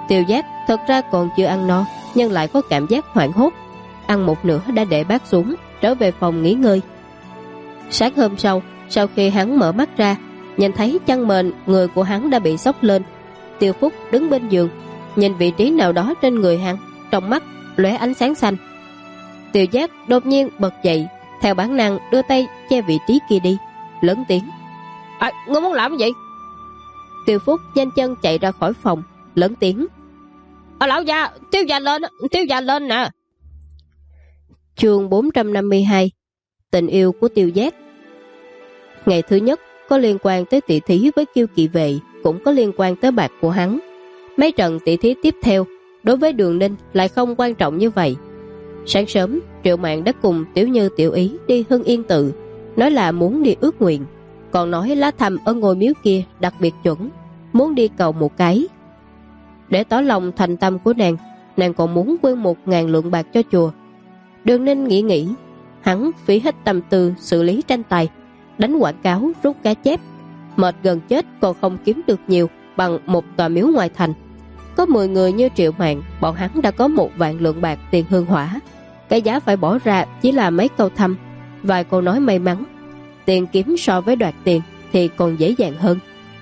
Tiêu Giác thật ra còn chưa ăn no, nhưng lại có cảm giác hoảng hốt. Ăn một nửa đã để bát xuống, trở về phòng nghỉ ngơi. Sáng hôm sau khi hắn mở mắt ra, nhìn thấy chăn mền người của hắn đã bị xốc lên. Tiêu Phúc đứng bên giường, nhìn vị trí nào đó trên người hắn, trong mắt lóe ánh sáng xanh. Tiêu Giác đột nhiên bật dậy, theo bản năng đưa tay che vị trí kia đi, lớn tiếng: Ngươi muốn làm gì? Tiêu Phúc nhanh chân chạy ra khỏi phòng, lớn tiếng: Lão gia, Tiêu gia lên nè. Chương 452: Tình yêu của Tiêu Giác. Ngày thứ nhất có liên quan tới tỷ thí với Kiêu Kỵ Vệ, cũng có liên quan tới bạc của hắn. Mấy trận tỷ thí tiếp theo đối với Đường Ninh lại không quan trọng như vậy. Sáng sớm, Triệu Mạn đã cùng Tiểu Như Tiểu Ý đi Hưng Yên Tự, nói là muốn đi ước nguyện, còn nói lá thăm ở ngôi miếu kia đặc biệt chuẩn, muốn đi cầu một cái. Để tỏ lòng thành tâm của nàng còn muốn quyên 1.000 lượng bạc cho chùa. Đường Ninh nghĩ, hắn phí hết tâm tư xử lý tranh tài, đánh quảng cáo, rút cá chép, mệt gần chết còn không kiếm được nhiều bằng một tòa miếu ngoài thành. Có 10 người như Triệu Mạn, bọn hắn đã có 1.000 lượng bạc tiền hương hỏa. Cái giá phải bỏ ra chỉ là mấy câu thăm, vài câu nói may mắn. Tiền kiếm so với đoạt tiền thì còn dễ dàng hơn.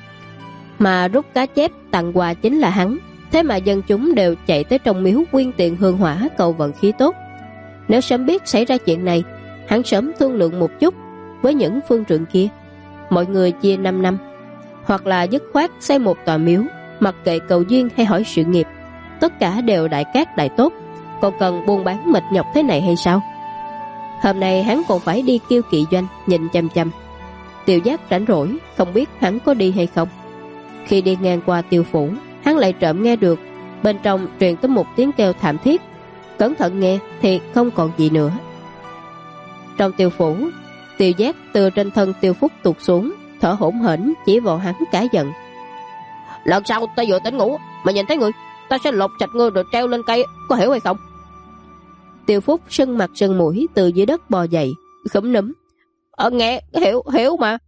Mà rút cá chép tặng quà chính là hắn, thế mà dân chúng đều chạy tới trong miếu quyên tiền hương hỏa cầu vận khí tốt. Nếu sớm biết xảy ra chuyện này, hắn sớm thương lượng một chút với những phương trượng kia, mọi người chia 5 năm, hoặc là dứt khoát xây một tòa miếu, mặc kệ cầu duyên hay hỏi sự nghiệp, tất cả đều đại cát đại tốt, còn cần buôn bán mệt nhọc thế này hay sao? Hôm nay hắn còn phải đi Kiêu Kỵ doanh nhìn chằm chằm. Tiêu Giác rảnh rỗi, không biết hắn có đi hay không. Khi đi ngang qua Tiêu phủ, hắn lại trộm nghe được bên trong truyền tới một tiếng kêu thảm thiết. Cẩn thận nghe thì không còn gì nữa. Trong Tiêu phủ, Tiêu Giác từ trên thân Tiêu Phúc tụt xuống, thở hổn hển chỉ vào hắn cả giận: Lần sau ta vừa tỉnh ngủ mà nhìn thấy người, ta sẽ lột sạch ngươi rồi treo lên cây, có hiểu hay không? Tiêu Phúc sưng mặt sưng mũi từ dưới đất bò dậy, khúm núm: Nghe hiểu mà.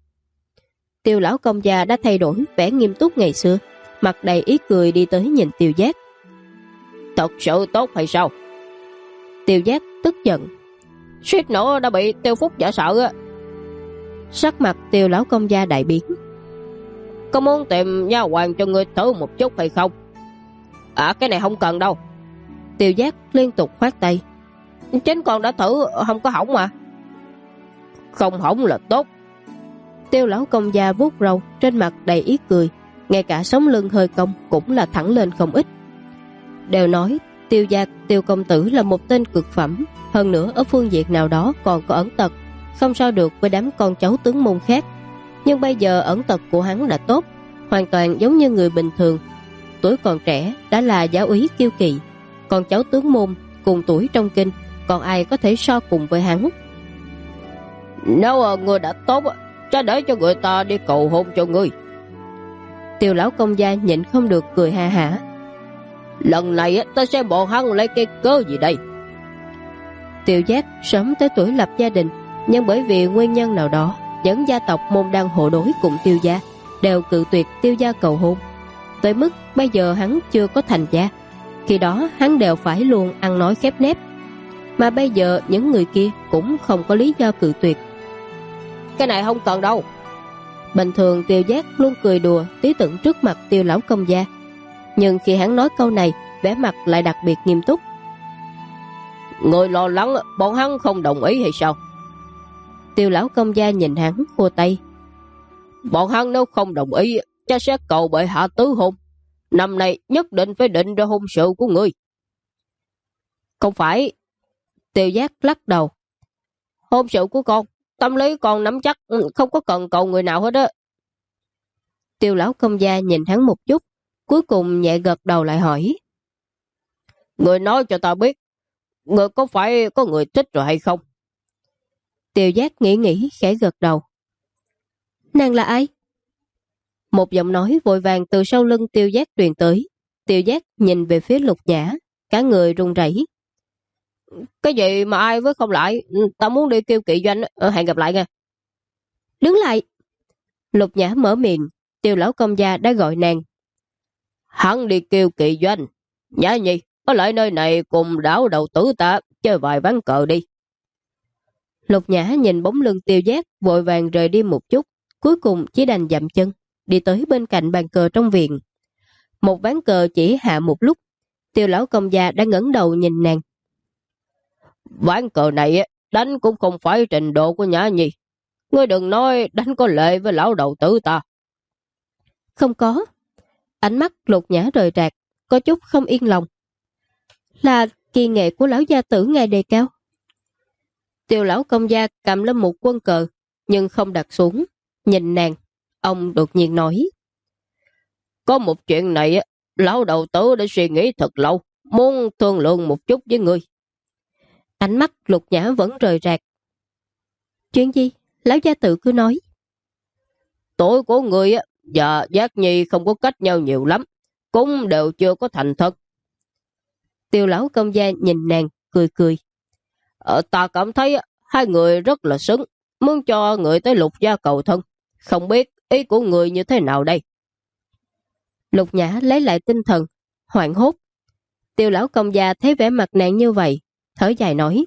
Tiêu lão công gia đã thay đổi vẻ nghiêm túc ngày xưa, mặt đầy ý cười đi tới nhìn Tiêu Giác: Thật sự tốt hay sao? Tiêu Giác tức giận: Suýt nữa đã bị Tiêu Phúc dọa sợ á. Sắc mặt Tiêu lão công gia đại biến: Có muốn tìm nha hoàn cho ngươi thử một chút hay không? Cái này không cần đâu. Tiêu Giác liên tục khoát tay: Chính con đã thử không có hỏng mà. Không hỏng là tốt. Tiêu lão công gia vuốt râu, trên mặt đầy ý cười, ngay cả sống lưng hơi cong cũng là thẳng lên không ít. Đều nói Tiêu gia Tiêu công tử là một tên cực phẩm, hơn nữa ở phương diện nào đó còn có ẩn tật, không so được với đám con cháu tướng môn khác. Nhưng bây giờ ẩn tật của hắn đã tốt, hoàn toàn giống như người bình thường. Tuổi còn trẻ đã là giáo úy Kiêu Kỵ, con cháu tướng môn cùng tuổi trong kinh, còn ai có thể so cùng với hắn? Nếu người đã tốt, cho để cho người ta đi cầu hôn cho ngươi. Tiêu lão công gia nhịn không được cười ha hả: Lần này ta xem bọn hắn lấy cái cớ gì đây? Tiêu Giác sớm tới tuổi lập gia đình, nhưng bởi vì nguyên nhân nào đó, những gia tộc môn đăng hộ đối cùng Tiêu gia đều cự tuyệt Tiêu gia cầu hôn, tới mức bây giờ hắn chưa có thành gia. Khi đó hắn đều phải luôn ăn nói khép nép, mà bây giờ những người kia cũng không có lý do cự tuyệt. Cái này không cần đâu. Bình thường Tiêu Giác luôn cười đùa tí tưởng trước mặt Tiêu lão công gia, nhưng khi hắn nói câu này, vẻ mặt lại đặc biệt nghiêm túc. Người lo lắng bọn hắn không đồng ý hay sao? Tiêu lão công gia nhìn hắn khua tay: Bọn hắn nếu không đồng ý, cha sẽ cầu bệ hạ tứ hôn. Năm nay nhất định phải định ra hôn sự của người. Không phải. Tiêu Giác lắc đầu: Hôn sự của con, tâm lý con nắm chắc, không có cần cầu người nào hết á. Tiêu lão công gia nhìn hắn một chút, cuối cùng nhẹ gật đầu lại hỏi: Người nói cho ta biết, người có phải có người thích rồi hay không? Tiêu Giác nghĩ khẽ gật đầu: Nàng là ai? Một giọng nói vội vàng từ sau lưng Tiêu Giác truyền tới. Tiêu Giác nhìn về phía Lục Nhã, cả người run rẩy. Cái gì mà ai với không lại? Ta muốn đi Kiêu Kỵ doanh, hẹn gặp lại nha. Đứng lại. Lục Nhã mở miệng, Tiêu lão công gia đã gọi nàng. Hắn đi kêu Kỳ Doanh. Nhã Nhi, ở lại nơi này cùng đảo đầu tử ta chơi vài ván cờ đi. Lục Nhã nhìn bóng lưng Tiêu Giác vội vàng rời đi một chút, cuối cùng chỉ đành dậm chân, đi tới bên cạnh bàn cờ trong viện. Một ván cờ chỉ hạ một lúc, Tiêu lão công gia đã ngẩng đầu nhìn nàng. Ván cờ này đánh cũng không phải trình độ của Nhã Nhi. Ngươi đừng nói đánh có lệ với lão đầu tử ta. Không có. Ánh mắt Lục Nhã rời rạc, có chút không yên lòng. Là kỳ nghệ của lão gia tử ngài đề cao. Tiêu lão công gia cầm lên một quân cờ, nhưng không đặt xuống. Nhìn nàng, ông đột nhiên nói. Có một chuyện này, lão đầu tử đã suy nghĩ thật lâu, muốn thương lượng một chút với ngươi. Ánh mắt Lục Nhã vẫn rời rạc. Chuyện gì? Lão gia tử cứ nói. Tuổi của ngươi và Giác Nhi không có cách nhau nhiều lắm, cũng đều chưa có thành thật. Tiêu lão công gia nhìn nàng, cười cười. Ta cảm thấy hai người rất là xứng, muốn cho người tới Lục gia cầu thân. Không biết ý của người như thế nào đây? Lục Nhã lấy lại tinh thần, hoảng hốt. Tiêu lão công gia thấy vẻ mặt nàng như vậy, thở dài nói.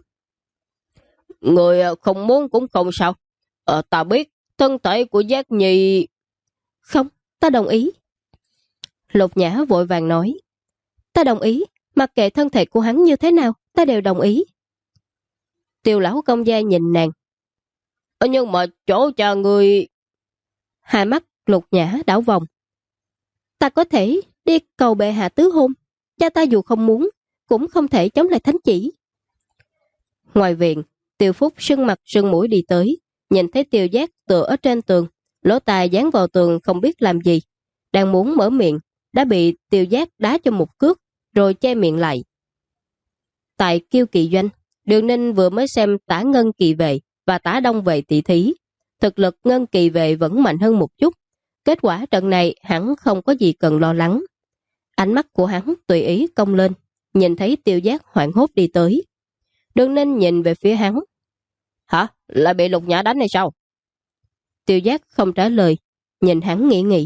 Người không muốn cũng không sao. Ta biết thân thể của Giác Nhi... Không, ta đồng ý. Lục Nhã vội vàng nói. Ta đồng ý, mặc kệ thân thể của hắn như thế nào, ta đều đồng ý. Tiêu lão công gia nhìn nàng. Nhưng mà chỗ cha người... Hai mắt Lục Nhã đảo vòng. Ta có thể đi cầu bệ hạ tứ hôn. Cha ta dù không muốn, cũng không thể chống lại thánh chỉ. Ngoài viện, Tiêu Phúc sưng mặt sưng mũi đi tới, nhìn thấy Tiêu Giác tựa ở trên tường, lỗ tai dán vào tường không biết làm gì. Đang muốn mở miệng, đã bị Tiêu Giác đá cho một cước, rồi che miệng lại. Tại Kiêu Kỳ Doanh, Đường Ninh vừa mới xem Tả Ngân Kỳ Vệ và Tả Đông Vệ tỷ thí. Thực lực Ngân Kỳ Vệ vẫn mạnh hơn một chút. Kết quả trận này hắn không có gì cần lo lắng. Ánh mắt của hắn tùy ý cong lên, nhìn thấy Tiêu Giác hoảng hốt đi tới. Đường Ninh nhìn về phía hắn. Hả? Lại bị Lục Nhã đánh hay sao? Tiêu Giác không trả lời, nhìn hắn nghĩ.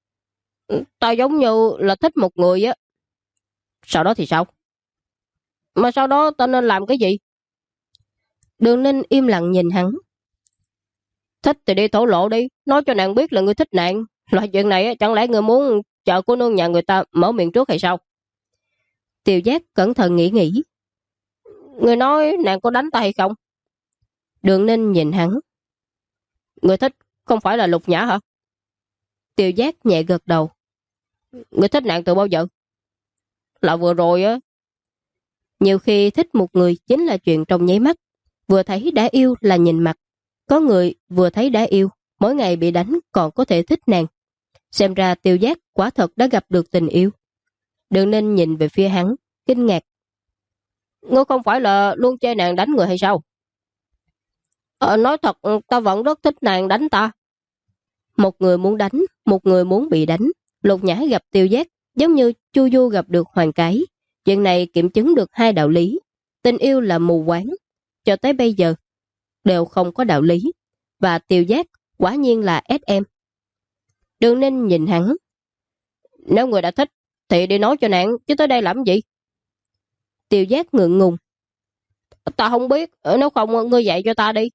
Ta giống như là thích một người á. Sau đó thì sao? Mà sau đó ta nên làm cái gì? Đường Ninh im lặng nhìn hắn. Thích thì đi thổ lộ đi, nói cho nàng biết là người thích nàng. Loại chuyện này chẳng lẽ người muốn chờ cô nương nhà người ta mở miệng trước hay sao? Tiêu Giác cẩn thận nghĩ. Người nói nàng có đánh ta hay không? Đường Ninh nhìn hắn. Người thích không phải là Lục Nhã hả? Tiêu Giác nhẹ gật đầu. Người thích nàng từ bao giờ? Là vừa rồi á. Nhiều khi thích một người chính là chuyện trong nháy mắt. Vừa thấy đã yêu là nhìn mặt. Có người vừa thấy đã yêu, mỗi ngày bị đánh còn có thể thích nàng. Xem ra Tiêu Giác quả thật đã gặp được tình yêu. Đường Ninh nhìn về phía hắn, kinh ngạc. Ngươi không phải là luôn chê nàng đánh người hay sao? Nói thật, ta vẫn rất thích nàng đánh ta. Một người muốn đánh, một người muốn bị đánh. Lục Nhã gặp Tiêu Giác giống như Chu Du gặp được Hoàng Cái. Chuyện này kiểm chứng được hai đạo lý. Tình yêu là mù quáng. Cho tới bây giờ, đều không có đạo lý. Và Tiêu Giác quả nhiên là SM. Đường Ninh nhìn hắn. Nếu người đã thích, thì đi nói cho nàng, chứ tới đây làm gì? Tiêu Giác ngượng ngùng. Ta không biết, nếu không ngươi dạy cho ta đi.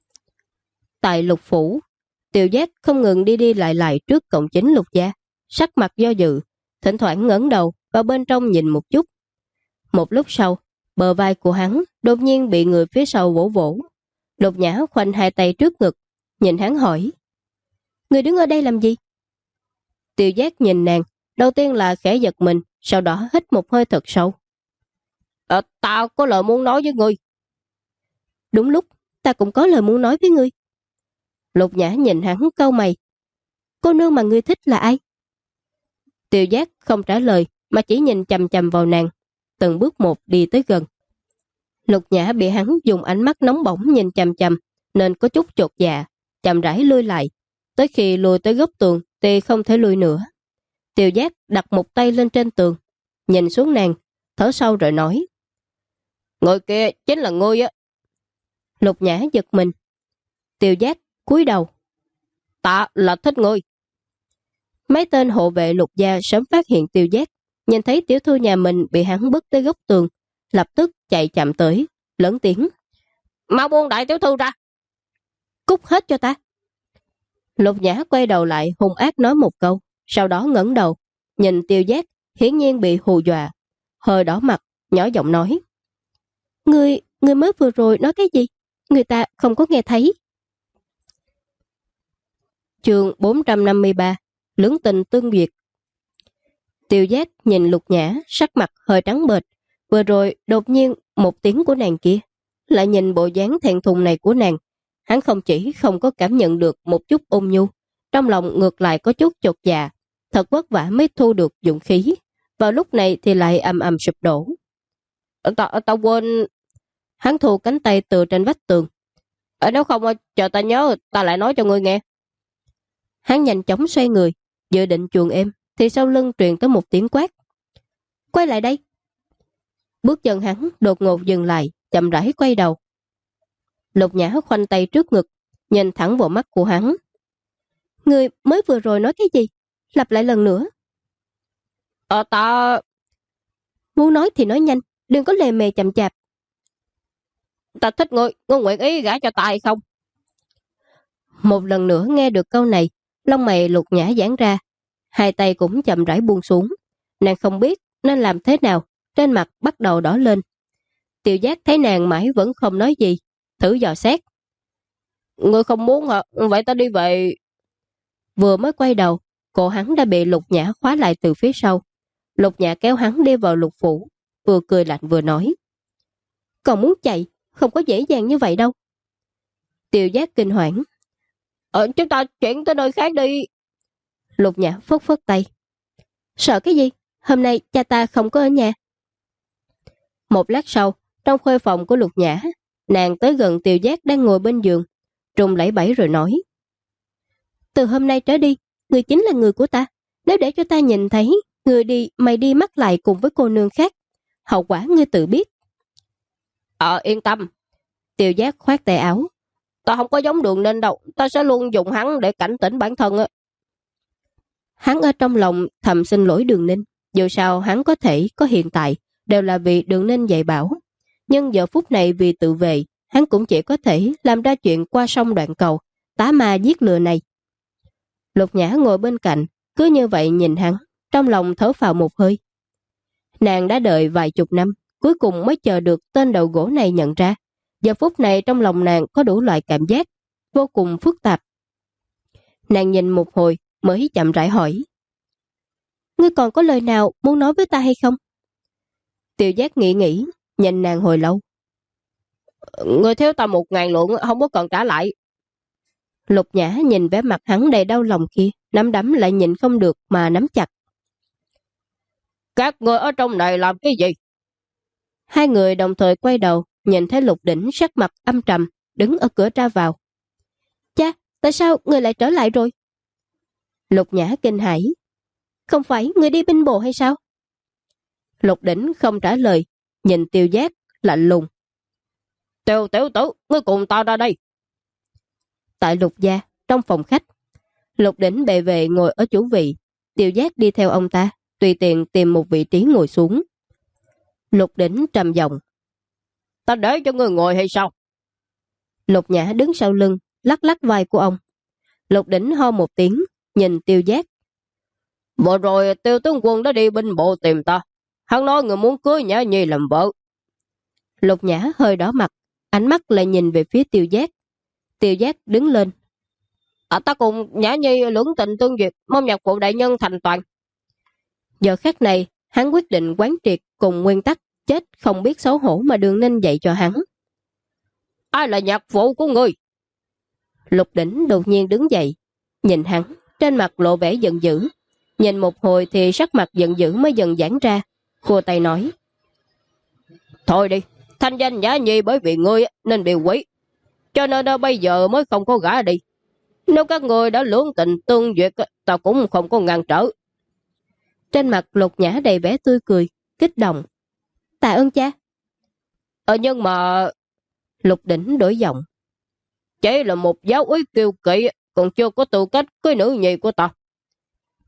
Tại Lục Phủ, Tiêu Giác không ngừng đi lại trước cổng chính Lục gia, sắc mặt do dự, thỉnh thoảng ngẩng đầu vào bên trong nhìn một chút. Một lúc sau, bờ vai của hắn đột nhiên bị người phía sau vỗ vỗ. Lục Nhã khoanh hai tay trước ngực, nhìn hắn hỏi. Người đứng ở đây làm gì? Tiêu Giác nhìn nàng, đầu tiên là khẽ giật mình, sau đó hít một hơi thật sâu. Ta có lời muốn nói với ngươi. Đúng lúc, ta cũng có lời muốn nói với ngươi. Lục Nhã nhìn hắn cau mày. Cô nương mà ngươi thích là ai? Tiêu Giác không trả lời, mà chỉ nhìn chằm chằm vào nàng, từng bước một đi tới gần. Lục Nhã bị hắn dùng ánh mắt nóng bỏng nhìn chằm chằm, nên có chút chột dạ, chậm rãi lui lại. Tới khi lùi tới góc tường thì không thể lùi nữa. Tiêu Giác đặt một tay lên trên tường, nhìn xuống nàng, thở sâu rồi nói. Người kia chính là ngươi á. Lục Nhã giật mình. Tiêu Giác cúi đầu. Ta là thích ngươi. Mấy tên hộ vệ Lục gia sớm phát hiện Tiêu Giác, nhìn thấy tiểu thư nhà mình bị hắn bức tới góc tường, lập tức chạy chậm tới, lớn tiếng: Mau buông đại tiểu thư ra! Cút hết cho ta! Lục Nhã quay đầu lại hung ác nói một câu, sau đó ngẩng đầu, nhìn Tiêu Giác hiển nhiên bị hù dọa, hơi đỏ mặt, nhỏ giọng nói: Ngươi mới vừa rồi nói cái gì? Người ta không có nghe thấy. Chương 453 Lưỡng tình tương duyệt. Tiêu Giác nhìn Lục Nhã sắc mặt hơi trắng bệch, vừa rồi đột nhiên một tiếng của nàng kia, lại nhìn bộ dáng thẹn thùng này của nàng, hắn không chỉ không có cảm nhận được một chút ôn nhu, trong lòng ngược lại có chút chột dạ, thật vất vả mới thu được dũng khí, vào lúc này thì lại ầm ầm sụp đổ. Tao quên. Hắn thu cánh tay từ trên vách tường. Nếu không chờ ta nhớ, ta lại nói cho ngươi nghe. Hắn nhanh chóng xoay người, dự định chuồn êm, thì sau lưng truyền tới một tiếng quát: Quay lại đây! Bước chân hắn đột ngột dừng lại, chậm rãi quay đầu. Lục Nhã khoanh tay trước ngực, nhìn thẳng vào mắt của hắn. Ngươi mới vừa rồi nói cái gì? Lặp lại lần nữa. Ta... Muốn nói thì nói nhanh, đừng có lề mề chậm chạp. Ta thích ngươi nguyện ý gả cho ta hay không? Một lần nữa nghe được câu này, lông mày Lục Nhã giãn ra, hai tay cũng chậm rãi buông xuống. Nàng không biết nên làm thế nào, trên mặt bắt đầu đỏ lên. Tiêu Giác thấy nàng mãi vẫn không nói gì, thử dò xét. Ngươi không muốn hả? Vậy ta đi về. Vừa mới quay đầu, cổ hắn đã bị Lục Nhã khóa lại từ phía sau. Lục Nhã kéo hắn đi vào lục phủ, vừa cười lạnh vừa nói: Còn muốn chạy, không có dễ dàng như vậy đâu. Tiêu Giác kinh hoảng: Chúng ta chuyển tới nơi khác đi. Lục Nhã phất phất tay: Sợ cái gì? Hôm nay cha ta không có ở nhà. Một lát sau, trong khuê phòng của Lục Nhã, nàng tới gần Tiêu Giác đang ngồi bên giường, trùng lẫy bẫy rồi nói: Từ hôm nay trở đi, người chính là người của ta. Nếu để cho ta nhìn thấy người đi, mày đi mắc lại cùng với cô nương khác, hậu quả ngươi tự biết. Yên tâm. Tiêu Giác khoát tay áo: Ta không có giống Đường Ninh đâu, ta sẽ luôn dùng hắn để cảnh tỉnh bản thân á. Hắn ở trong lòng thầm xin lỗi Đường Ninh, dù sao hắn có thể có hiện tại đều là vì Đường Ninh dạy bảo, nhưng giờ phút này vì tự vệ, hắn cũng chỉ có thể làm ra chuyện qua sông đoạn cầu, tá ma giết lừa này. Lục Nhã ngồi bên cạnh, cứ như vậy nhìn hắn, trong lòng thở phào một hơi. Nàng đã đợi vài chục năm, cuối cùng mới chờ được tên đầu gỗ này nhận ra. Giờ phút này trong lòng nàng có đủ loại cảm giác, vô cùng phức tạp. Nàng nhìn một hồi mới chậm rãi hỏi: Ngươi còn có lời nào muốn nói với ta hay không? Tiêu Giác nghĩ, nhìn nàng hồi lâu. Ngươi thiếu ta 1.000 lượng, không có cần trả lại. Lục Nhã nhìn vẻ mặt hắn đầy đau lòng kia, nắm đấm lại nhịn không được mà nắm chặt. Các ngươi ở trong này làm cái gì? Hai người đồng thời quay đầu, nhìn thấy Lục Đỉnh sắc mặt âm trầm, đứng ở cửa ra vào. Cha, tại sao người lại trở lại rồi? Lục Nhã kinh hãi: Không phải người đi binh bộ hay sao? Lục Đỉnh không trả lời, nhìn Tiêu Giác lạnh lùng: Tiểu tử, ngươi cùng ta ra đây. Tại Lục gia, trong phòng khách, Lục Đỉnh bề về ngồi ở chủ vị, Tiêu Giác đi theo ông ta, tùy tiện tìm một vị trí ngồi xuống. Lục Đỉnh trầm giọng: Ta để cho ngươi ngồi hay sao? Lục Nhã đứng sau lưng, lắc lắc vai của ông. Lục Đỉnh ho một tiếng, nhìn Tiêu Giác: Vừa rồi Tiêu tướng quân đã đi binh bộ tìm ta. Hắn nói người muốn cưới Nhã Nhi làm vợ. Lục Nhã hơi đỏ mặt, ánh mắt lại nhìn về phía Tiêu Giác. Tiêu Giác đứng lên: Ta cùng Nhã Nhi lưỡng tình tương duyệt, mong nhạc phụ đại nhân thành toàn. Giờ khắc này, hắn quyết định quán triệt cùng nguyên tắc chết không biết xấu hổ mà Đường Ninh dạy cho hắn. Ai là nhạc phụ của ngươi? Lục Đỉnh đột nhiên đứng dậy, nhìn hắn, trên mặt lộ vẻ giận dữ. Nhìn một hồi thì sắc mặt giận dữ mới dần giãn ra, khua tay nói: Thôi đi, thanh danh Nhã Nhi bởi vì ngươi nên bị quỷ, cho nên bây giờ mới không có gả đi. Nếu các người đã lưỡng tình tương duyệt, ta cũng không có ngăn trở. Trên mặt Lục Nhã đầy vẻ tươi cười, kích động: Tạ ơn cha. Nhưng mà... Lục Đỉnh đổi giọng: Chỉ là một giáo úy kiêu kỵ, còn chưa có tư cách cưới nữ nhi của ta.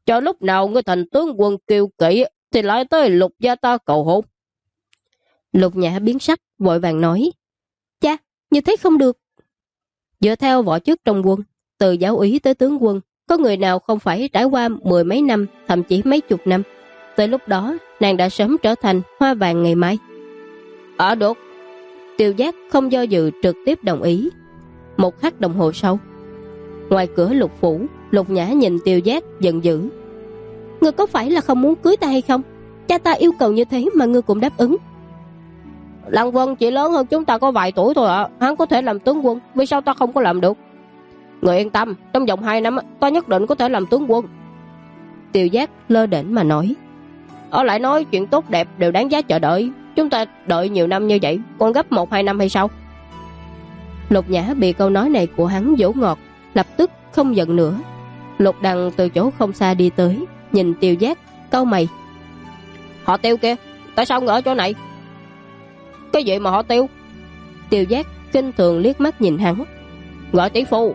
Cho lúc nào ngươi thành tướng quân kiêu kỵ thì lại tới Lục gia ta cầu hôn. Lục Nhã biến sắc, vội vàng nói: Cha, như thế không được. Dựa theo võ chức trong quân, từ giáo úy tới tướng quân, có người nào không phải trải qua 10 mấy năm, thậm chí mấy chục năm. Tới lúc đó, nàng đã sớm trở thành hoa vàng ngày mai. Được. Tiêu Giác không do dự trực tiếp đồng ý. Một khắc đồng hồ sau, ngoài cửa Lục phủ, Lục Nhã nhìn Tiêu Giác giận dữ: Ngươi có phải là không muốn cưới ta hay không? Cha ta yêu cầu như thế mà ngươi cũng đáp ứng. Lăng Vân chỉ lớn hơn chúng ta có vài tuổi thôi ạ. Hắn có thể làm tướng quân, vì sao ta không có làm được? Người yên tâm, trong vòng 2 năm ta nhất định có thể làm tướng quân. Tiêu Giác lơ đễnh mà nói. Lại nói chuyện tốt đẹp đều đáng giá chờ đợi. Chúng ta đợi nhiều năm như vậy, còn gấp 1-2 năm hay sao? Lục Nhã bị câu nói này của hắn dỗ ngọt, lập tức không giận nữa. Lục Đằng từ chỗ không xa đi tới, nhìn Tiêu Giác, cau mày: Họ Tiêu kia, tại sao người ở chỗ này? Cái gì mà họ Tiêu? Tiêu Giác kinh thường liếc mắt nhìn hắn: Gọi tỷ phu.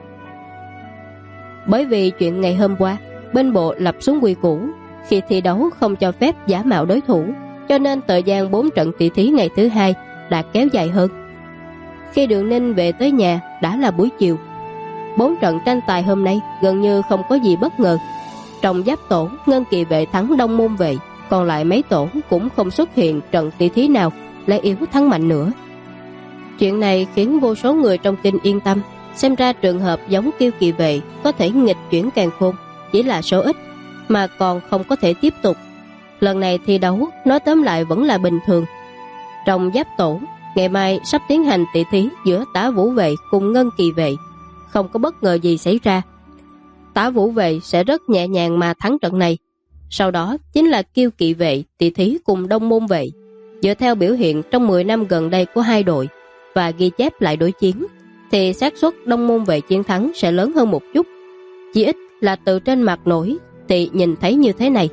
Bởi vì chuyện ngày hôm qua, bên bộ lập xuống quy củ, khi thi đấu không cho phép giả mạo đối thủ, cho nên thời gian 4 trận tỷ thí ngày thứ 2 đã kéo dài hơn. Khi Đường Ninh về tới nhà đã là buổi chiều. 4 trận tranh tài hôm nay gần như không có gì bất ngờ. Trong giáp tổ, Ngân Kỳ Vệ thắng Đông Môn Vệ, còn lại mấy tổ cũng không xuất hiện trận tỷ thí nào lại yếu thắng mạnh nữa. Chuyện này khiến vô số người trong kinh yên tâm. Xem ra trường hợp giống Kiêu Kỳ Vệ có thể nghịch chuyển càn khôn chỉ là số ít, mà còn không có thể tiếp tục. Lần này thi đấu nói tóm lại vẫn là bình thường. Trong giáp tổ, ngày mai sắp tiến hành tỷ thí giữa Tả Vũ Vệ cùng Ngân Kỳ Vệ. Không có bất ngờ gì xảy ra, Tả Vũ Vệ sẽ rất nhẹ nhàng mà thắng trận này. Sau đó chính là Kiêu Kỵ Vệ tỷ thí cùng Đông Môn Vệ. Dựa theo biểu hiện trong 10 năm gần đây của hai đội và ghi chép lại đối chiến, thì xác suất Đông Môn Vệ chiến thắng sẽ lớn hơn một chút. Chỉ ít là từ trên mặt nổi thì nhìn thấy như thế này.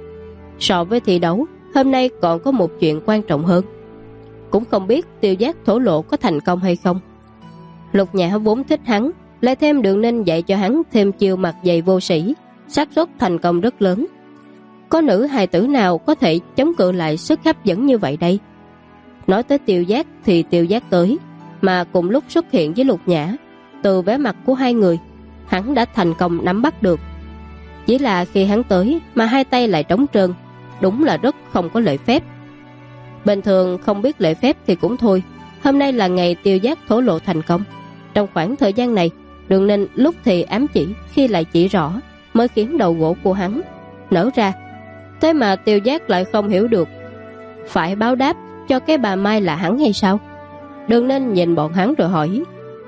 So với thi đấu, hôm nay còn có một chuyện quan trọng hơn. Cũng không biết Tiêu Giác thổ lộ có thành công hay không. Lục Nhã vốn thích hắn, lại thêm Đường Ninh dạy cho hắn thêm chiêu mặt dày vô sĩ, xác suất thành công rất lớn. Có nữ hài tử nào có thể chống cự lại sức hấp dẫn như vậy đây? Nói tới Tiêu Giác thì Tiêu Giác tới, mà cùng lúc xuất hiện với Lục Nhã. Từ vẻ mặt của hai người, hắn đã thành công nắm bắt được. Chỉ là khi hắn tới mà hai tay lại trống trơn, đúng là rất không có lễ phép. Bình thường không biết lễ phép thì cũng thôi, hôm nay là ngày Tiêu Giác thổ lộ thành công. Trong khoảng thời gian này, Đường Ninh lúc thì ám chỉ, khi lại chỉ rõ, mới khiến đầu gỗ của hắn nở ra. Thế mà Tiêu Giác lại không hiểu được, phải báo đáp cho cái bà Mai là hắn hay sao? Đường Ninh nhìn bọn hắn rồi hỏi: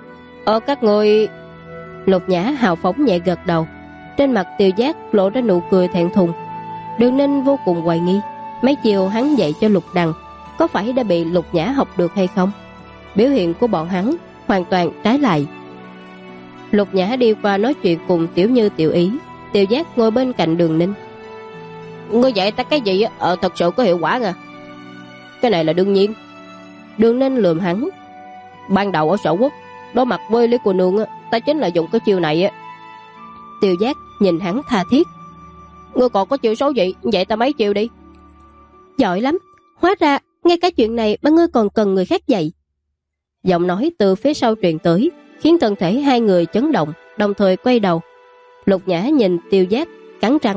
các người... Lục Nhã hào phóng nhẹ gật đầu. Trên mặt Tiêu Giác lộ ra nụ cười thẹn thùng. Đường Ninh vô cùng hoài nghi, mấy chiều hắn dạy cho Lục Đằng có phải đã bị Lục Nhã học được hay không? Biểu hiện của bọn hắn hoàn toàn trái lại. Lục Nhã đi qua nói chuyện cùng Tiểu Như Tiểu Ý. Tiêu Giác ngồi bên cạnh Đường Ninh. Ngươi dạy ta cái gì thật sự có hiệu quả à? Cái này là đương nhiên. Đường Ninh lườm hắn. Ban đầu ở Sở Quốc đối mặt với Lý cô nương ta chính là dùng cái chiêu này á. Tiêu Giác nhìn hắn tha thiết. Ngươi còn có chiêu số gì, dạy ta mấy chiêu đi. Giỏi lắm, hóa ra ngay cả chuyện này mà ngươi còn cần người khác dạy. Giọng nói từ phía sau truyền tới, khiến thân thể hai người chấn động, đồng thời quay đầu. Lục Nhã nhìn Tiêu Giác, cắn răng.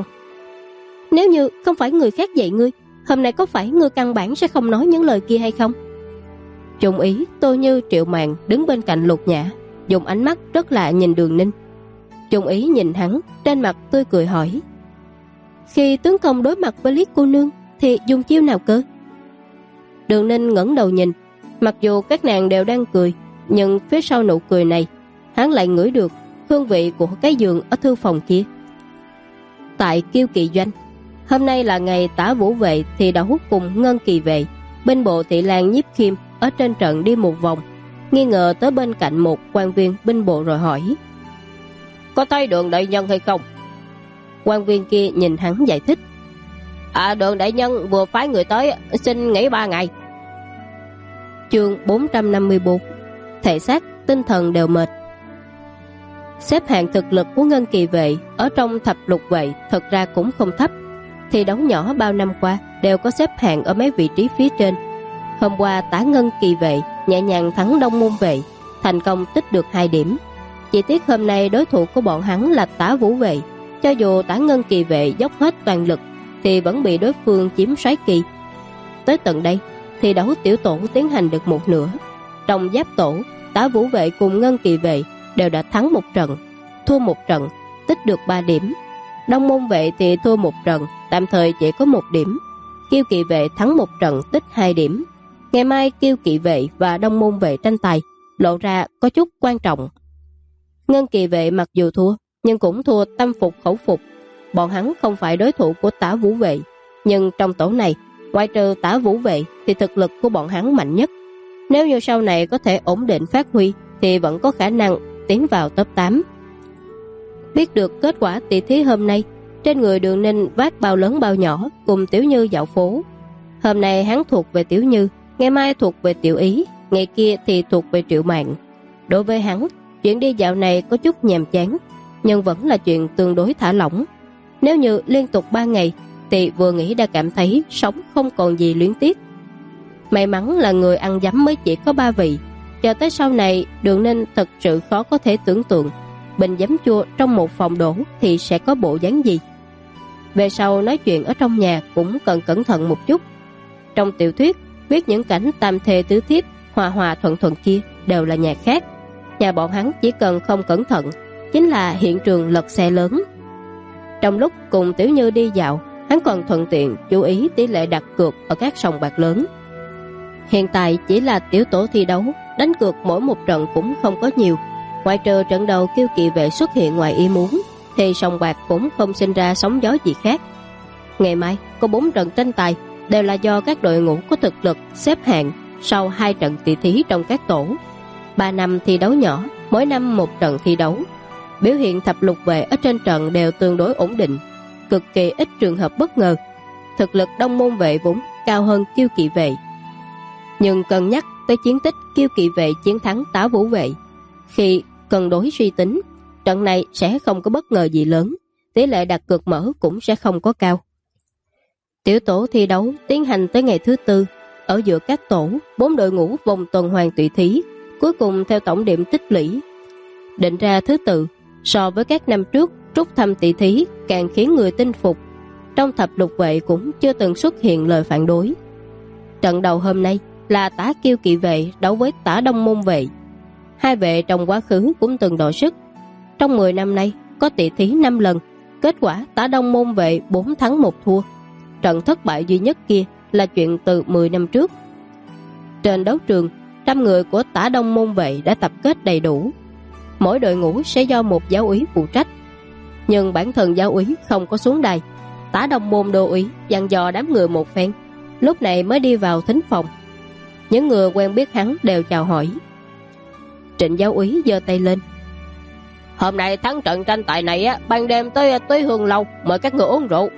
Nếu như không phải người khác dạy ngươi, hôm nay có phải ngươi căn bản sẽ không nói những lời kia hay không? Trung Ý, Tô Như, Triệu Mạn đứng bên cạnh Lục Nhã, dùng ánh mắt rất lạ nhìn Đường Ninh. Trung Ý nhìn hắn, trên mặt tươi cười hỏi: Khi tướng công đối mặt với Lý cô nương thì dùng chiêu nào cơ? Đường Ninh ngẩng đầu nhìn. Mặc dù các nàng đều đang cười, nhưng phía sau nụ cười này, hắn lại ngửi được hương vị của cái giường ở thư phòng kia. Tại Kiêu Kỵ Doanh, hôm nay là ngày Tả Vũ Vệ thi đấu cùng Ngân Kỳ Vệ. Bên bộ Thị Lang Nhiếp Khiêm ở trên trận đi một vòng, nghi ngờ tới bên cạnh một quan viên binh bộ rồi hỏi: Có thấy Đường đại nhân hay không? Quan viên kia nhìn hắn giải thích: Đường đại nhân vừa phái người tới, xin nghỉ 3 ngày. Chương 454. Thể xác tinh thần đều mệt. Xếp hạng thực lực của ngân kỳ vệ ở trong thập lục vệ thật ra cũng không thấp. Thi đấu nhỏ bao năm qua đều có xếp hạng ở mấy vị trí phía trên. Hôm qua Tả Ngân kỳ vệ nhẹ nhàng thắng Đông Môn vệ, thành công tích được 2 điểm. Chỉ tiếc hôm nay đối thủ của bọn hắn là Tả Vũ vệ, cho dù Tả Ngân kỳ vệ dốc hết toàn lực thì vẫn bị đối phương chiếm soái kỳ. Tới tận đây, thi đấu tiểu tổ tiến hành được một nửa. Trong giáp tổ, Tả Vũ vệ cùng Ngân kỳ vệ đều đã thắng một trận, thua một trận, tích được 3 điểm. Đông Môn vệ thì thua một trận, tạm thời chỉ có 1 điểm. Kiêu Kỵ vệ thắng một trận, tích 2 điểm. Ngày mai Kiêu Kỵ vệ và Đông Môn vệ tranh tài, lộ ra có chút quan trọng. Ngân Kỳ vệ mặc dù thua, nhưng cũng thua tâm phục khẩu phục. Bọn hắn không phải đối thủ của Tả Vũ vệ, nhưng trong tổ này, ngoại trừ Tả Vũ vệ thì thực lực của bọn hắn mạnh nhất. Nếu như sau này có thể ổn định phát huy thì vẫn có khả năng tiến vào top 8. Biết được kết quả tỷ thí hôm nay, trên người Đường Ninh vác bao lớn bao nhỏ cùng Tiểu Như dạo phố. Hôm nay hắn thuộc về Tiểu Như, ngày mai thuộc về Tiểu Ý, ngày kia thì thuộc về Triệu Mạn. Đối với hắn, chuyện đi dạo này có chút nhàm chán, nhưng vẫn là chuyện tương đối thả lỏng. Nếu như liên tục 3 ngày thì vừa nghĩ đã cảm thấy sống không còn gì luyến tiếc. May mắn là người ăn giấm mới chỉ có 3 vị. Cho tới sau này, Đường Ninh thật sự khó có thể tưởng tượng bình giấm chua trong một phòng đổ thì sẽ có bộ dáng gì. Về sau nói chuyện ở trong nhà cũng cần cẩn thận một chút. Trong tiểu thuyết viết những cảnh tam thê tứ thiếp hòa hòa thuận thuận kia đều là nhà khác. Nhà bọn hắn chỉ cần không cẩn thận chính là hiện trường lật xe lớn. Trong lúc cùng Tiểu Như đi dạo, hắn còn thuận tiện chú ý tỷ lệ đặt cược ở các sòng bạc lớn. Hiện tại chỉ là tiểu tổ thi đấu, đánh cược mỗi một trận cũng không có nhiều. Ngoại trừ trận đầu Kiêu Kỵ vệ xuất hiện ngoài ý muốn thì sòng bạc cũng không sinh ra sóng gió gì khác. Ngày mai có 4 trận tranh tài, đều là do các đội ngũ có thực lực xếp hạng sau 2 trận tỷ thí trong các tổ. 3 năm thi đấu nhỏ, mỗi năm 1 trận thi đấu. Biểu hiện thập lục vệ ở trên trận đều tương đối ổn định, cực kỳ ít trường hợp bất ngờ. Thực lực Đông Môn vệ vốn cao hơn Kiêu Kỵ vệ, nhưng cân nhắc tới chiến tích Kiêu Kỵ vệ chiến thắng Tả Vũ vệ, khi cân đối suy tính, trận này sẽ không có bất ngờ gì lớn, tỷ lệ đặt cược mở cũng sẽ không có cao. Tiểu tổ thi đấu tiến hành tới ngày thứ 4, ở giữa các tổ, 4 đội ngũ vòng tuần hoàn tỷ thí, cuối cùng theo tổng điểm tích lũy định ra thứ tự. So với các năm trước, rút thăm tỷ thí càng khiến người tin phục. Trong thập lục vệ cũng chưa từng xuất hiện lời phản đối. Trận đầu hôm nay là Tả Kiêu Kỵ vệ đấu với Tả Đông Môn vệ. Hai vệ trong quá khứ cũng từng đội sức. Trong 10 năm nay có tỷ thí 5 lần, kết quả Tả Đông Môn vệ 4 thắng 1 thua. Trận thất bại duy nhất kia là chuyện từ 10 năm trước. Trên đấu trường, 100 người của Tả Đông Môn vệ đã tập kết đầy đủ. Mỗi đội ngũ sẽ do một giáo úy phụ trách, nhưng bản thân giáo úy không có xuống đài. Tả Đông Môn đô úy dặn dò đám người một phen, lúc này mới đi vào thính phòng. Những người quen biết hắn đều chào hỏi. Trịnh giáo úy giơ tay lên: "Hôm nay thắng trận tranh tài này á, ban đêm tới Túy Hương lâu mời các người uống rượu."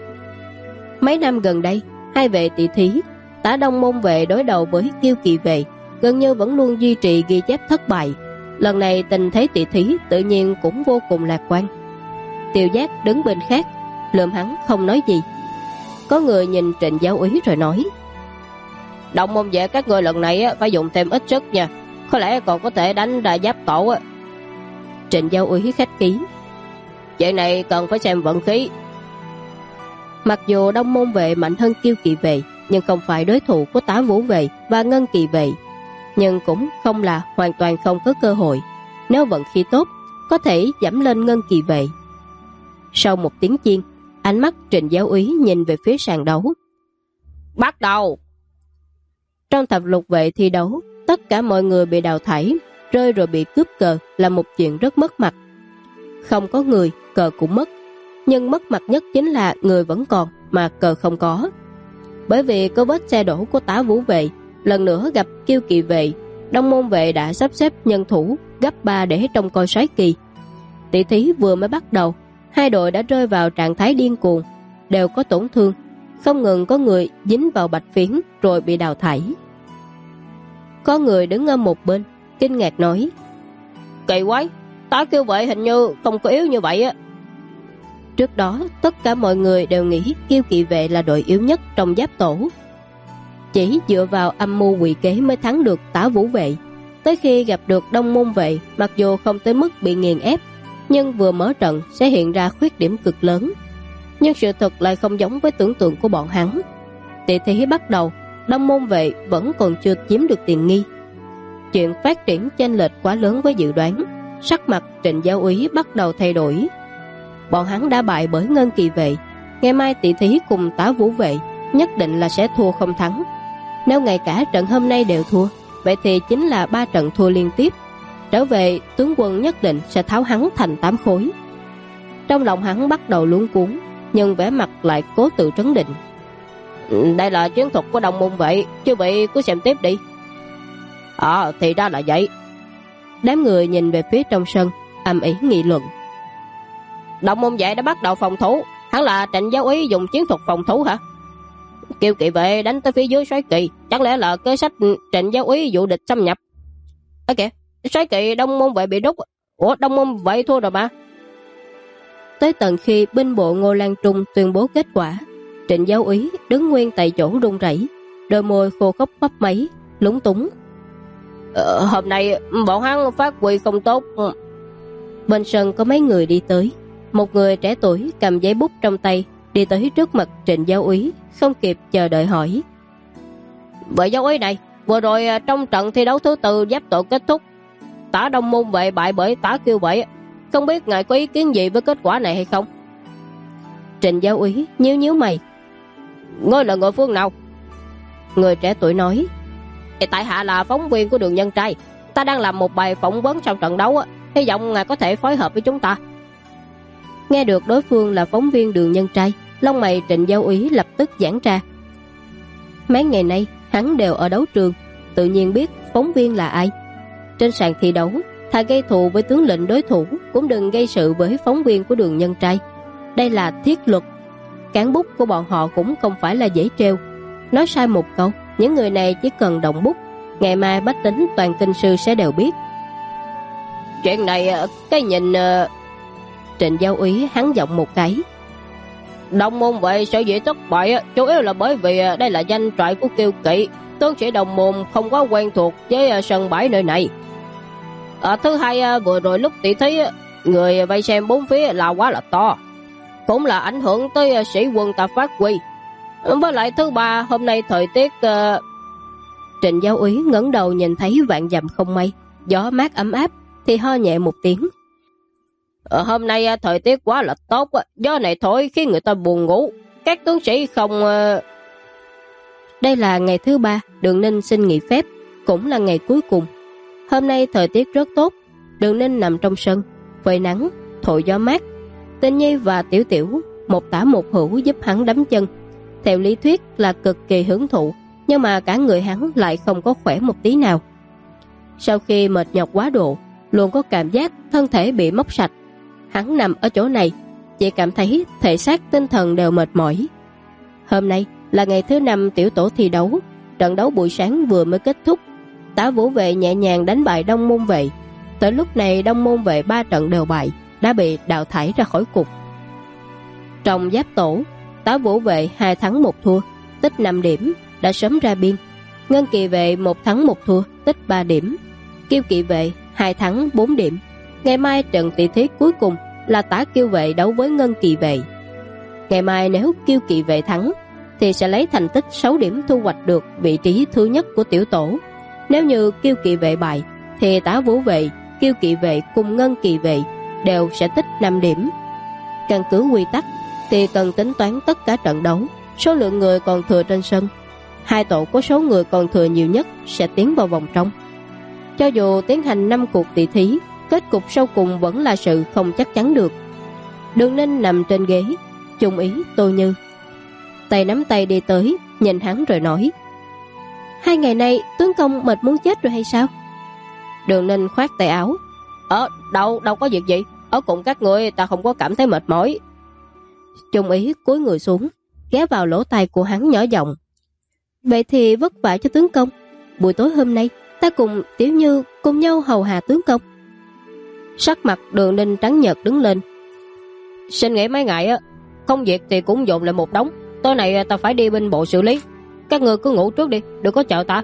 Mấy năm gần đây, hai vệ tỷ thí Tả Đông Môn vệ đối đầu với Kiêu Kỵ vệ gần như vẫn luôn duy trì ghi chép thất bại. Lần này tình thế tỷ thí tự nhiên cũng vô cùng lạc quan. Tiêu Giác đứng bên khác, lườm hắn không nói gì. Có người nhìn Trịnh giáo úy rồi nói: "Đông Môn vệ các người lần này phải dùng thêm ít sức nha, có lẽ còn có thể đánh ra giáp tổ á." Trịnh giáo úy khách khí: "Chuyện này cần phải xem vận khí." Mặc dù Đông Môn vệ mạnh hơn Kiêu Kỵ vệ, nhưng không phải đối thủ của Tả Vũ vệ và Ngân Kỳ vệ, nhưng cũng không là hoàn toàn không có cơ hội. Nếu vận khí tốt, có thể giảm lên Ngân Kỳ vệ. Sau một tiếng chiên, ánh mắt Trịnh giáo úy nhìn về phía sàn đấu. "Bắt đầu!" Trong thập lục vệ thi đấu, tất cả mọi người bị đào thải, rơi rồi bị cướp cờ là một chuyện rất mất mặt. Không có người, cờ cũng mất. Nhưng mất mặt nhất chính là người vẫn còn mà cờ không có. Bởi vì có vết xe đổ của Tả Vũ vệ lần nữa gặp Kiêu Kỵ vệ, Đông Môn vệ đã sắp xếp nhân thủ gấp 3 để trông coi soái kỳ. Tỷ thí vừa mới bắt đầu, hai đội đã rơi vào trạng thái điên cuồng, đều có tổn thương, không ngừng có người dính vào bạch phiến rồi bị đào thải. Có người đứng ở một bên kinh ngạc nói: "Kỳ quái, Tá Kiêu Vệ hình như không có yếu như vậy á. Trước đó tất cả mọi người đều nghĩ Kiêu Kỵ Vệ là đội yếu nhất trong giáp tổ. Chỉ dựa vào âm mưu quỷ kế mới thắng được Tả Vũ Vệ. Tới khi gặp được Đông Môn Vệ, mặc dù không tới mức bị nghiền ép, nhưng vừa mở trận sẽ hiện ra khuyết điểm cực lớn. Nhưng sự thật lại không giống với tưởng tượng của bọn hắn. Tỷ thí bắt đầu, Đông Môn Vệ vẫn còn chưa chiếm được tiện nghi. Chuyện phát triển chênh lệch quá lớn với dự đoán, sắc mặt Trịnh Giáo Úy bắt đầu thay đổi. Bọn hắn đã bại bởi Ngân Kỳ Vệ, ngày mai tỷ thí cùng Tả Vũ Vệ nhất định là sẽ thua không thắng. Nếu ngay cả trận hôm nay đều thua, vậy thì chính là 3 trận thua liên tiếp. Trở về, tướng quân nhất định sẽ tháo hắn thành 8 khối. Trong lòng hắn bắt đầu luống cuống, nhưng vẻ mặt lại cố tự trấn định. Đây là chiến thuật của Đông Môn Vệ, chư vị cứ xem tiếp đi. Thì ra là vậy. Đám người nhìn về phía trong sân, ầm ĩ nghị luận. Đông Môn Vệ đã bắt đầu phòng thủ, hắn là Trịnh Giáo Úy dùng chiến thuật phòng thủ hả? Kiêu Kỵ Vệ đánh tới phía dưới Soái Kỳ, chẳng lẽ là kế sách Trịnh Giáo Úy dụ địch xâm nhập? Kìa, Soái Kỳ Đông Môn Vệ bị đúc. Ủa, Đông Môn Vệ thua rồi mà. Tới tận khi binh bộ Ngô Lan Trung tuyên bố kết quả, Trịnh Giáo Úy đứng nguyên tại chỗ run rẩy, đôi môi khô khốc mấp máy, lúng túng. Hôm nay bọn hắn phát huy không tốt. Bên sân có mấy người đi tới. Một người trẻ tuổi cầm giấy bút trong tay đi tới trước mặt Trịnh Giáo Úy, không kịp chờ đợi hỏi. Vậy Giáo Úy này, vừa rồi trong trận thi đấu thứ 4 giáp tổ kết thúc, Tả Đông Môn Vệ bại bởi Tả Kiêu Vệ, không biết ngài có ý kiến gì với kết quả này hay không? Trịnh Giáo Úy nhíu nhíu mày. Ngươi là người phương nào? Người trẻ tuổi nói. Tại hạ là phóng viên của Đường Nhân Trai, ta đang làm một bài phỏng vấn sau trận đấu, hy vọng ngài có thể phối hợp với chúng ta. Nghe được đối phương là phóng viên Đường Nhân Trai, lông mày Trịnh Giáo Úy lập tức giãn ra. Mấy ngày nay hắn đều ở đấu trường, tự nhiên biết phóng viên là ai. Trên sàn thi đấu, thà gây thù với tướng lĩnh đối thủ cũng đừng gây sự với phóng viên của Đường Nhân Trai. Đây là thiết luật. Cán bút của bọn họ cũng không phải là dễ trêu. Nói sai một câu, những người này chỉ cần động bút, ngày mai bách tính toàn kinh sư sẽ đều biết. Chuyện này cái nhìn... Trịnh Giáo Úy hắn giọng một cái. Đông Môn Vệ sở dĩ thất bại chủ yếu là bởi vì đây là danh trại của Kiêu Kỵ, tướng sĩ Đồng Môn không quá quen thuộc với sân bãi nơi này. Thứ hai, vừa rồi lúc tỷ thí, người vây xem bốn phía là quá là to, cũng là ảnh hưởng tới sĩ quân ta phát huy. Với lại thứ ba, hôm nay thời tiết... Trịnh Giáo Úy ngẩng đầu nhìn thấy vạn dặm không mây, gió mát ấm áp, thì ho nhẹ một tiếng. Hôm nay thời tiết quá là tốt, gió này thổi khiến người ta buồn ngủ, các tướng sĩ không... Đây là ngày thứ 3 Đường Ninh xin nghỉ phép, cũng là ngày cuối cùng. Hôm nay thời tiết rất tốt, Đường Ninh nằm trong sân, phơi nắng, thổi gió mát. Tinh Nhi và Tiểu Tiểu một tả một hữu giúp hắn đấm chân. Theo lý thuyết là cực kỳ hưởng thụ, nhưng mà cả người hắn lại không có khỏe một tí nào. Sau khi mệt nhọc quá độ, luôn có cảm giác thân thể bị móc sạch. Hắn nằm ở chỗ này, chỉ cảm thấy thể xác tinh thần đều mệt mỏi. Hôm nay là ngày thứ 5 tiểu tổ thi đấu. Trận đấu buổi sáng vừa mới kết thúc, Tả Vũ Vệ nhẹ nhàng đánh bại Đông Môn Vệ. Tới lúc này Đông Môn Vệ 3 trận đều bại, đã bị đào thải ra khỏi cục. Trong giáp tổ, Tả Vũ Vệ 2 thắng 1 thua, tích 5 điểm, đã sớm ra biên. Ngân Kỳ Vệ 1 thắng 1 thua, tích 3 điểm. Kiêu Kỵ Vệ 2 thắng 4 điểm. Ngày mai trận tỷ thí cuối cùng là Tả Kiêu Vệ đấu với Ngân Kỳ Vệ. Ngày mai nếu Kiêu Kỵ Vệ thắng thì sẽ lấy thành tích 6 điểm thu hoạch được vị trí thứ nhất của tiểu tổ. Nếu như Kiêu Kỵ Vệ bại thì Tả Vũ Vệ, Kiêu Kỵ Vệ cùng Ngân Kỳ Vệ đều sẽ tích 5 điểm. Căn cứ quy tắc thì cần tính toán tất cả trận đấu, số lượng người còn thừa trên sân. 2 tổ có số người còn thừa nhiều nhất sẽ tiến vào vòng trong. Cho dù tiến hành 5 cuộc tỷ thí, kết cục sau cùng vẫn là sự không chắc chắn được. Đường Ninh nằm trên ghế, Trung Ý Tô Như tay nắm tay đi tới, nhìn hắn rồi nói: 2 ngày nay tướng công mệt muốn chết rồi hay sao? Đường Ninh khoát tay áo: Đâu có việc gì, ở cùng các người ta không có cảm thấy mệt mỏi. Trung Ý cúi người xuống, ghé vào lỗ tai của hắn nhỏ giọng: Vậy thì vất vả cho tướng công, buổi tối hôm nay ta cùng Tiểu Như cùng nhau hầu hạ tướng công. Sắc mặt Đường Ninh trắng nhợt đứng lên. Xin nghỉ mấy ngày á, công việc thì cũng dồn lại một đống. Tối nay ta phải đi binh bộ xử lý. Các ngươi cứ ngủ trước đi, đừng có chờ ta.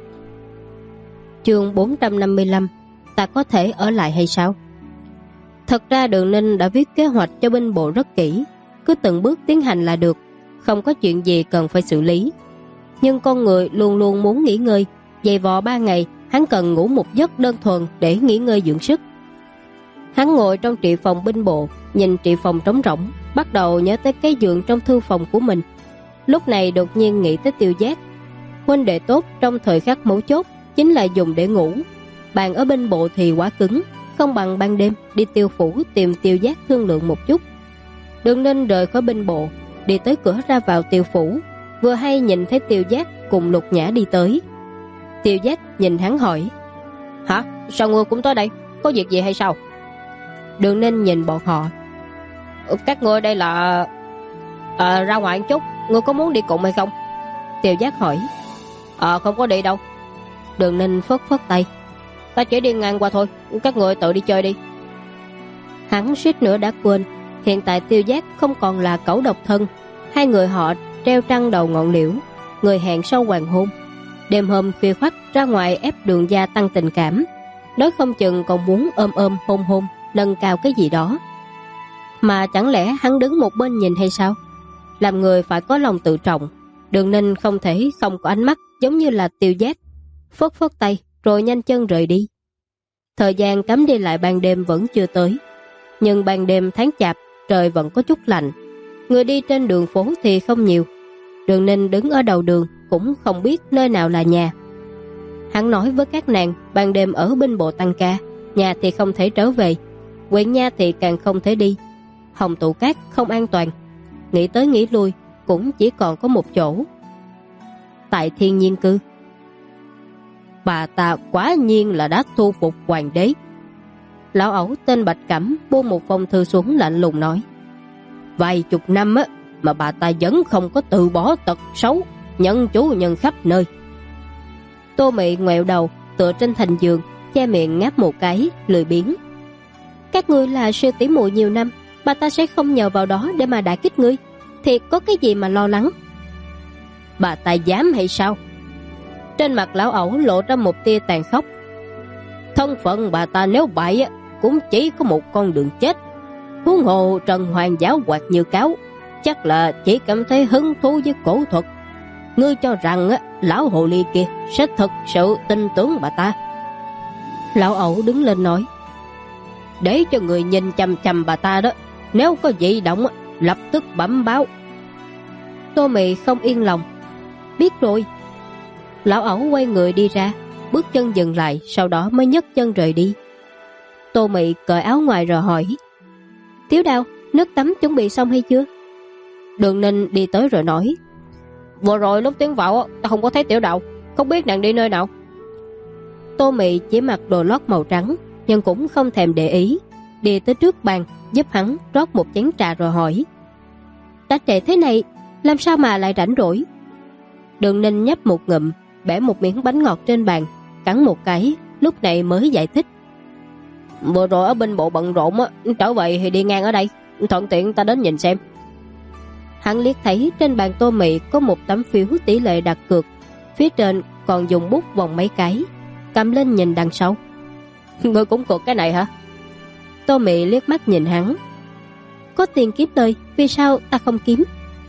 Chương 455. Ta có thể ở lại hay sao? Thật ra Đường Ninh đã viết kế hoạch cho binh bộ rất kỹ, cứ từng bước tiến hành là được, không có chuyện gì cần phải xử lý. Nhưng con người luôn luôn muốn nghỉ ngơi, dày vò 3 ngày, hắn cần ngủ một giấc đơn thuần để nghỉ ngơi dưỡng sức. Hắn ngồi trong trị phòng binh bộ, nhìn trị phòng trống rỗng, bắt đầu nhớ tới cái giường trong thư phòng của mình. Lúc này đột nhiên nghĩ tới Tiêu Giác. Huynh đệ tốt trong thời khắc mấu chốt chính là dùng để ngủ. Bàn ở binh bộ thì quá cứng, không bằng ban đêm đi Tiêu phủ tìm Tiêu Giác thương lượng một chút. Đường Ninh rời khỏi binh bộ, đi tới cửa ra vào Tiêu phủ, vừa hay nhìn thấy Tiêu Giác cùng Lục Nhã đi tới. Tiêu Giác nhìn hắn hỏi: Hả? Sao ngươi cũng tới đây? Có việc gì hay sao? Đường Ninh nhìn bọn họ: Các ngươi đây là... ra ngoài một chút, ngươi có muốn đi cùng hay không? Tiêu Giác hỏi. Không có đi đâu. Đường Ninh phất phất tay: Ta chỉ đi ngang qua thôi, các ngươi tự đi chơi đi. Hắn suýt nữa đã quên, hiện tại Tiêu Giác không còn là cẩu độc thân. Hai người họ treo trăng đầu ngọn liễu, người hẹn sau hoàng hôn. Đêm hôm khuya khoắt ra ngoài ép Đường gia tăng tình cảm, nói không chừng còn muốn ôm ôm hôn hôn, nâng cao cái gì đó. Mà chẳng lẽ hắn đứng một bên nhìn hay sao? Làm người phải có lòng tự trọng. Đường Ninh không thể không có ánh mắt giống như là Tiêu Giác, phất phất tay rồi nhanh chân rời đi. Thời gian cấm đi lại ban đêm vẫn chưa tới, nhưng ban đêm tháng chạp trời vẫn có chút lạnh. Người đi trên đường phố thì không nhiều. Đường Ninh đứng ở đầu đường cũng không biết nơi nào là nhà. Hắn nói với các nàng ban đêm ở binh bộ tăng ca, nhà thì không thể trở về, huyện nha thì càng không thể đi. Hồng Tụ Cát không an toàn. Nghĩ tới nghĩ lui cũng chỉ còn có một chỗ, tại Thiên Nhiên Cư. Bà ta quả nhiên là đã thu phục hoàng đế. Lão ẩu tên Bạch Cẩm buông một phong thư xuống lạnh lùng nói: Vài chục năm á mà bà ta vẫn không có từ bỏ tật xấu, nhân chủ nhân khắp nơi. Tô Mị ngoẹo đầu tựa trên thành giường, che miệng ngáp một cái, lười biếng. Các ngươi là sư tỷ muội nhiều năm, bà ta sẽ không nhờ vào đó để mà đả kích ngươi, thì có cái gì mà lo lắng. Bà ta dám hay sao? Trên mặt lão ẩu lộ ra một tia tàn khốc. Thân phận bà ta nếu bại cũng chỉ có một con đường chết. Huống hồ Trần Hoàng giáo hoạt như cáo, chắc là chỉ cảm thấy hứng thú với cổ thuật. Ngươi cho rằng lão hồ ly kia sẽ thực sự tin tưởng bà ta? Lão ẩu đứng lên nói: Để cho người nhìn chằm chằm bà ta đó, nếu có dị động lập tức bẩm báo. Tô Mị không yên lòng: Biết rồi. Lão ẩu quay người đi ra, bước chân dừng lại, sau đó mới nhấc chân rời đi. Tô Mị cởi áo ngoài rồi hỏi: Tiếu Đao, nước tắm chuẩn bị xong hay chưa? Đường Ninh đi tới rồi nói: Vừa rồi lúc tiến vào ta không có thấy Tiểu Đao, không biết nàng đi nơi nào. Tô Mị chỉ mặc đồ lót màu trắng, nhưng cũng không thèm để ý, đi tới trước bàn giúp hắn rót một chén trà rồi hỏi: Đã trễ thế này, làm sao mà lại rảnh rỗi? Đường Ninh nhấp một ngụm, bẻ một miếng bánh ngọt trên bàn, cắn một cái, lúc này mới giải thích: Vừa rồi ở binh bộ bận rộn trở về thì đi ngang ở đây, thuận tiện ta đến nhìn xem. Hắn liếc thấy trên bàn Tô Mị có một tấm phiếu tỷ lệ đặt cược, phía trên còn dùng bút vòng mấy cái, cầm lên nhìn đằng sau. Ngươi cũng cược cái này hả? Tô Mị liếc mắt nhìn hắn: Có tiền kiếm lời, vì sao ta không kiếm?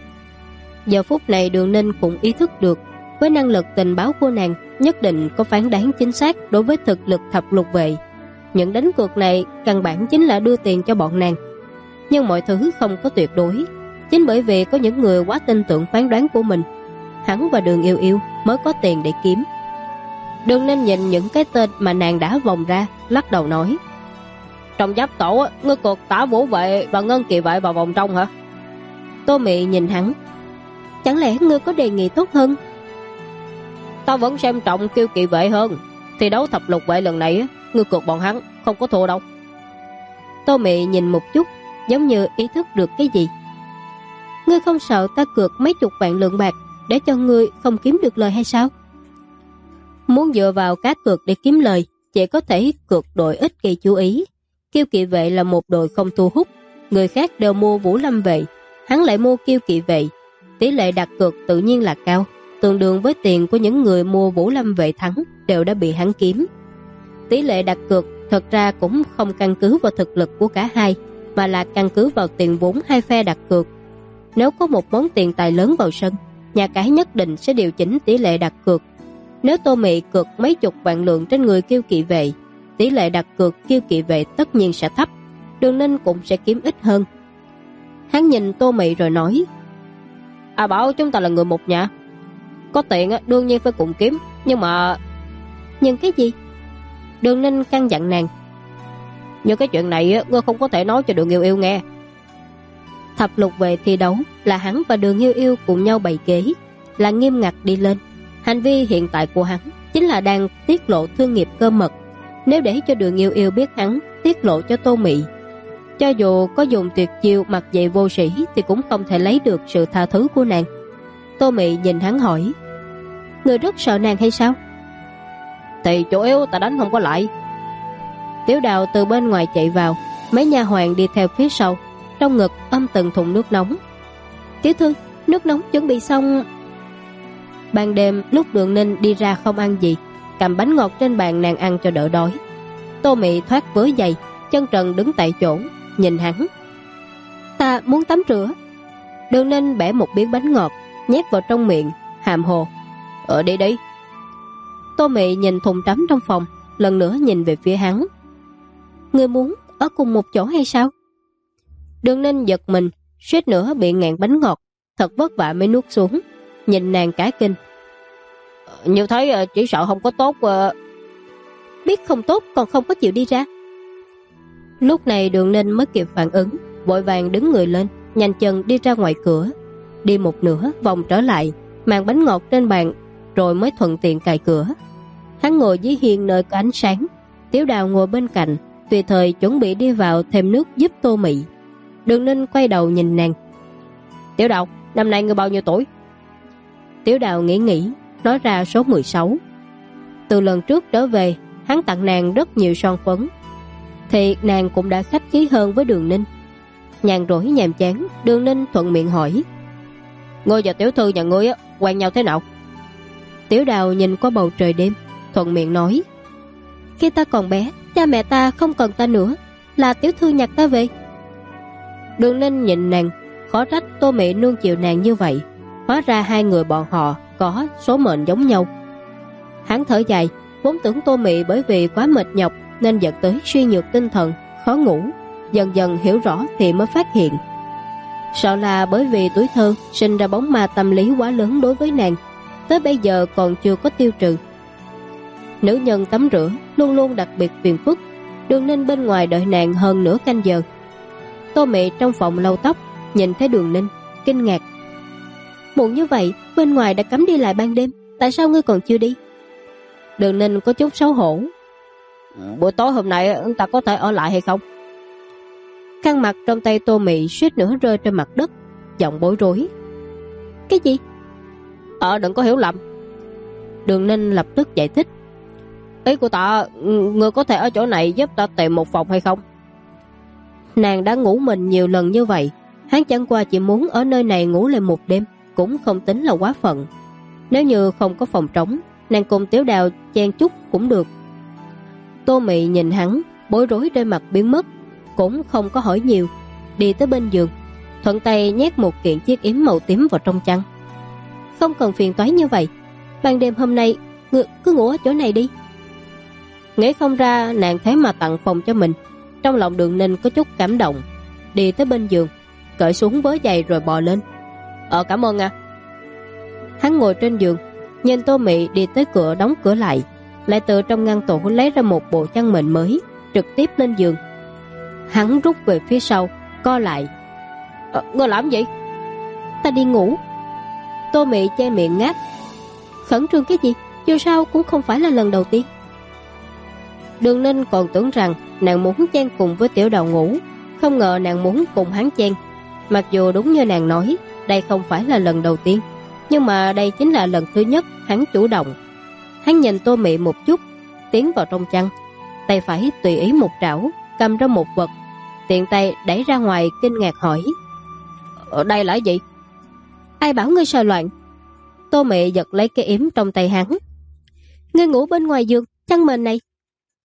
Giờ phút này Đường Ninh cũng ý thức được, với năng lực tình báo của nàng nhất định có phán đoán chính xác đối với thực lực thập lục vệ. Những đánh cược này căn bản chính là đưa tiền cho bọn nàng. Nhưng mọi thứ không có tuyệt đối. Chính bởi vì có những người quá tin tưởng phán đoán của mình, hắn và Đường Yêu Yêu mới có tiền để kiếm. Đường Ninh nhìn những cái tên mà nàng đã vòng ra, lắc đầu nói: Trong giáp tổ ngươi cược Tả Vũ vệ và Ngân Kỳ vệ vào vòng trong hả? Tô Mị nhìn hắn: Chẳng lẽ ngươi có đề nghị tốt hơn? Ta vẫn xem trọng Kiêu Kỵ vệ hơn. Thi đấu thập lục vệ lần này ngươi cược bọn hắn không có thua đâu. Tô Mị nhìn một chút, giống như ý thức được cái gì. Ngươi không sợ ta cược mấy chục vạn lượng bạc để cho ngươi không kiếm được lời hay sao? Muốn dựa vào cá cược để kiếm lời, chỉ có thể cược đội ít gây chú ý. Kiêu Kỵ Vệ là một đội không thu hút, người khác đều mua Vũ Lâm Vệ, hắn lại mua Kiêu Kỵ Vệ, tỷ lệ đặt cược tự nhiên là cao, tương đương với tiền của những người mua Vũ Lâm Vệ thắng đều đã bị hắn kiếm. Tỷ lệ đặt cược thật ra cũng không căn cứ vào thực lực của cả hai, mà là căn cứ vào tiền vốn hai phe đặt cược. Nếu có một món tiền tài lớn vào sân, nhà cái nhất định sẽ điều chỉnh tỷ lệ đặt cược. Nếu Tô Mị cược mấy chục vạn lượng trên người Kiêu Kỵ Vệ, tỷ lệ đặt cược Kiêu Kỵ Vệ tất nhiên sẽ thấp, Đường Ninh cũng sẽ kiếm ít hơn. Hắn nhìn Tô Mị rồi nói: bảo chúng ta là người một nhà, có tiền đương nhiên phải cùng kiếm, nhưng cái gì? Đường Ninh căn dặn nàng: nhưng cái chuyện này ngươi không có thể nói cho Đường Yêu Yêu nghe. Thập lục vệ thi đấu là hắn và Đường Yêu Yêu cùng nhau bày kế, là nghiêm ngặt đi lên. Hành vi hiện tại của hắn chính là đang tiết lộ thương nghiệp cơ mật. Nếu để cho Đường Yêu Yêu biết hắn tiết lộ cho Tô Mị, cho dù có dùng tuyệt chiêu mặt dày vô sĩ thì cũng không thể lấy được sự tha thứ của nàng. Tô Mị nhìn hắn hỏi: người rất sợ nàng hay sao? Thì chủ yếu ta đánh không có lại. Tiểu Đào từ bên ngoài chạy vào, mấy nha hoàn đi theo phía sau, trong ngực ôm từng thùng nước nóng. Tiểu thư, nước nóng chuẩn bị xong. Ban đêm lúc Đường Ninh đi ra không ăn gì, cầm bánh ngọt trên bàn nàng ăn cho đỡ đói. Tô Mị thoát vớ giày, chân trần đứng tại chỗ, nhìn hắn: ta muốn tắm rửa. Đường Ninh bẻ một miếng bánh ngọt, nhét vào trong miệng, hàm hồ: đi đi. Tô Mị nhìn thùng tắm trong phòng, lần nữa nhìn về phía hắn: ngươi muốn ở cùng một chỗ hay sao? Đường Ninh giật mình, suýt nữa bị ngạn bánh ngọt, thật vất vả mới nuốt xuống, nhìn nàng cả kinh: như thấy chỉ sợ không có tốt. Biết không tốt còn không có chịu đi ra. Lúc này Đường Ninh mới kịp phản ứng, vội vàng đứng người lên, nhanh chân đi ra ngoài cửa. Đi một nửa vòng trở lại, mang bánh ngọt trên bàn, rồi mới thuận tiện cài cửa. Hắn ngồi dưới hiên nơi có ánh sáng, Tiểu Đào ngồi bên cạnh, tùy thời chuẩn bị đi vào thêm nước giúp Tô Mị. Đường Ninh quay đầu nhìn nàng: Tiểu Đào, năm nay ngươi bao nhiêu tuổi? Tiểu Đào nghĩ, nói ra số 16. Từ lần trước trở về, hắn tặng nàng rất nhiều son phấn, thì nàng cũng đã khách khí hơn với Đường Ninh. Nhàn rỗi nhàm chán, Đường Ninh thuận miệng hỏi: ngươi và tiểu thư nhà ngươi quen nhau thế nào? Tiểu Đào nhìn qua bầu trời đêm, thuận miệng nói: khi ta còn bé, cha mẹ ta không cần ta nữa, là tiểu thư nhặt ta về. Đường Ninh nhìn nàng, khó trách Tô Mị nuông chiều nàng như vậy, hóa ra hai người bọn họ có số mệnh giống nhau. Hắn thở dài, vốn tưởng Tô Mị bởi vì quá mệt nhọc nên dẫn tới suy nhược tinh thần, khó ngủ. Dần dần hiểu rõ thì mới phát hiện, sợ là bởi vì tuổi thơ sinh ra bóng ma tâm lý quá lớn đối với nàng, tới bây giờ còn chưa có tiêu trừ. Nữ nhân tắm rửa luôn luôn đặc biệt phiền phức. Đường Ninh bên ngoài đợi nàng hơn nửa canh giờ. Tô Mị trong phòng lau tóc, nhìn thấy Đường Ninh, kinh ngạc: muộn như vậy, bên ngoài đã cấm đi lại ban đêm, tại sao ngươi còn chưa đi? Đường Ninh có chút xấu hổ: buổi tối hôm nay ta có thể ở lại hay không? Khăn mặt trong tay Tô Mị suýt nữa rơi trên mặt đất, giọng bối rối: cái gì? Đừng có hiểu lầm. Đường Ninh lập tức giải thích: ý của ta, ngươi có thể ở chỗ này giúp ta tìm một phòng hay không? Nàng đã ngủ mình nhiều lần như vậy, hắn chẳng qua chỉ muốn ở nơi này ngủ lại một đêm, cũng không tính là quá phận. Nếu như không có phòng trống, nàng cùng Tiểu Đào chen chút cũng được. Tô Mị nhìn hắn, bối rối trên mặt biến mất, cũng không có hỏi nhiều, đi tới bên giường, thuận tay nhét một kiện chiếc yếm màu tím vào trong chăn. Không cần phiền toái như vậy, ban đêm hôm nay ngươi cứ ngủ ở chỗ này đi. Nghĩ không ra nàng thế mà tặng phòng cho mình, trong lòng Đường Ninh có chút cảm động, đi tới bên giường, cởi xuống vớ giày rồi bò lên. Cảm ơn. Hắn ngồi trên giường, nhìn Tô Mị đi tới cửa đóng cửa lại, lại từ trong ngăn tủ lấy ra một bộ chăn mền mới, trực tiếp lên giường. Hắn rút về phía sau, co lại: ngươi làm gì? Ta đi ngủ. Tô Mị che miệng ngáp: khẩn trương cái gì, dù sao cũng không phải là lần đầu tiên. Đường Ninh còn tưởng rằng nàng muốn chen cùng với Tiểu Đào ngủ, không ngờ nàng muốn cùng hắn chen. Mặc dù đúng như nàng nói, đây không phải là lần đầu tiên, nhưng mà đây chính là lần thứ nhất hắn chủ động. Hắn nhìn Tô Mị một chút, tiến vào trong chăn, tay phải tùy ý một trảo, cầm ra một vật, tiện tay đẩy ra ngoài, kinh ngạc hỏi: Ở đây là gì? Ai bảo ngươi sờ loạn? Tô Mị giật lấy cái yếm trong tay hắn: Ngươi ngủ bên ngoài giường, chăn mền này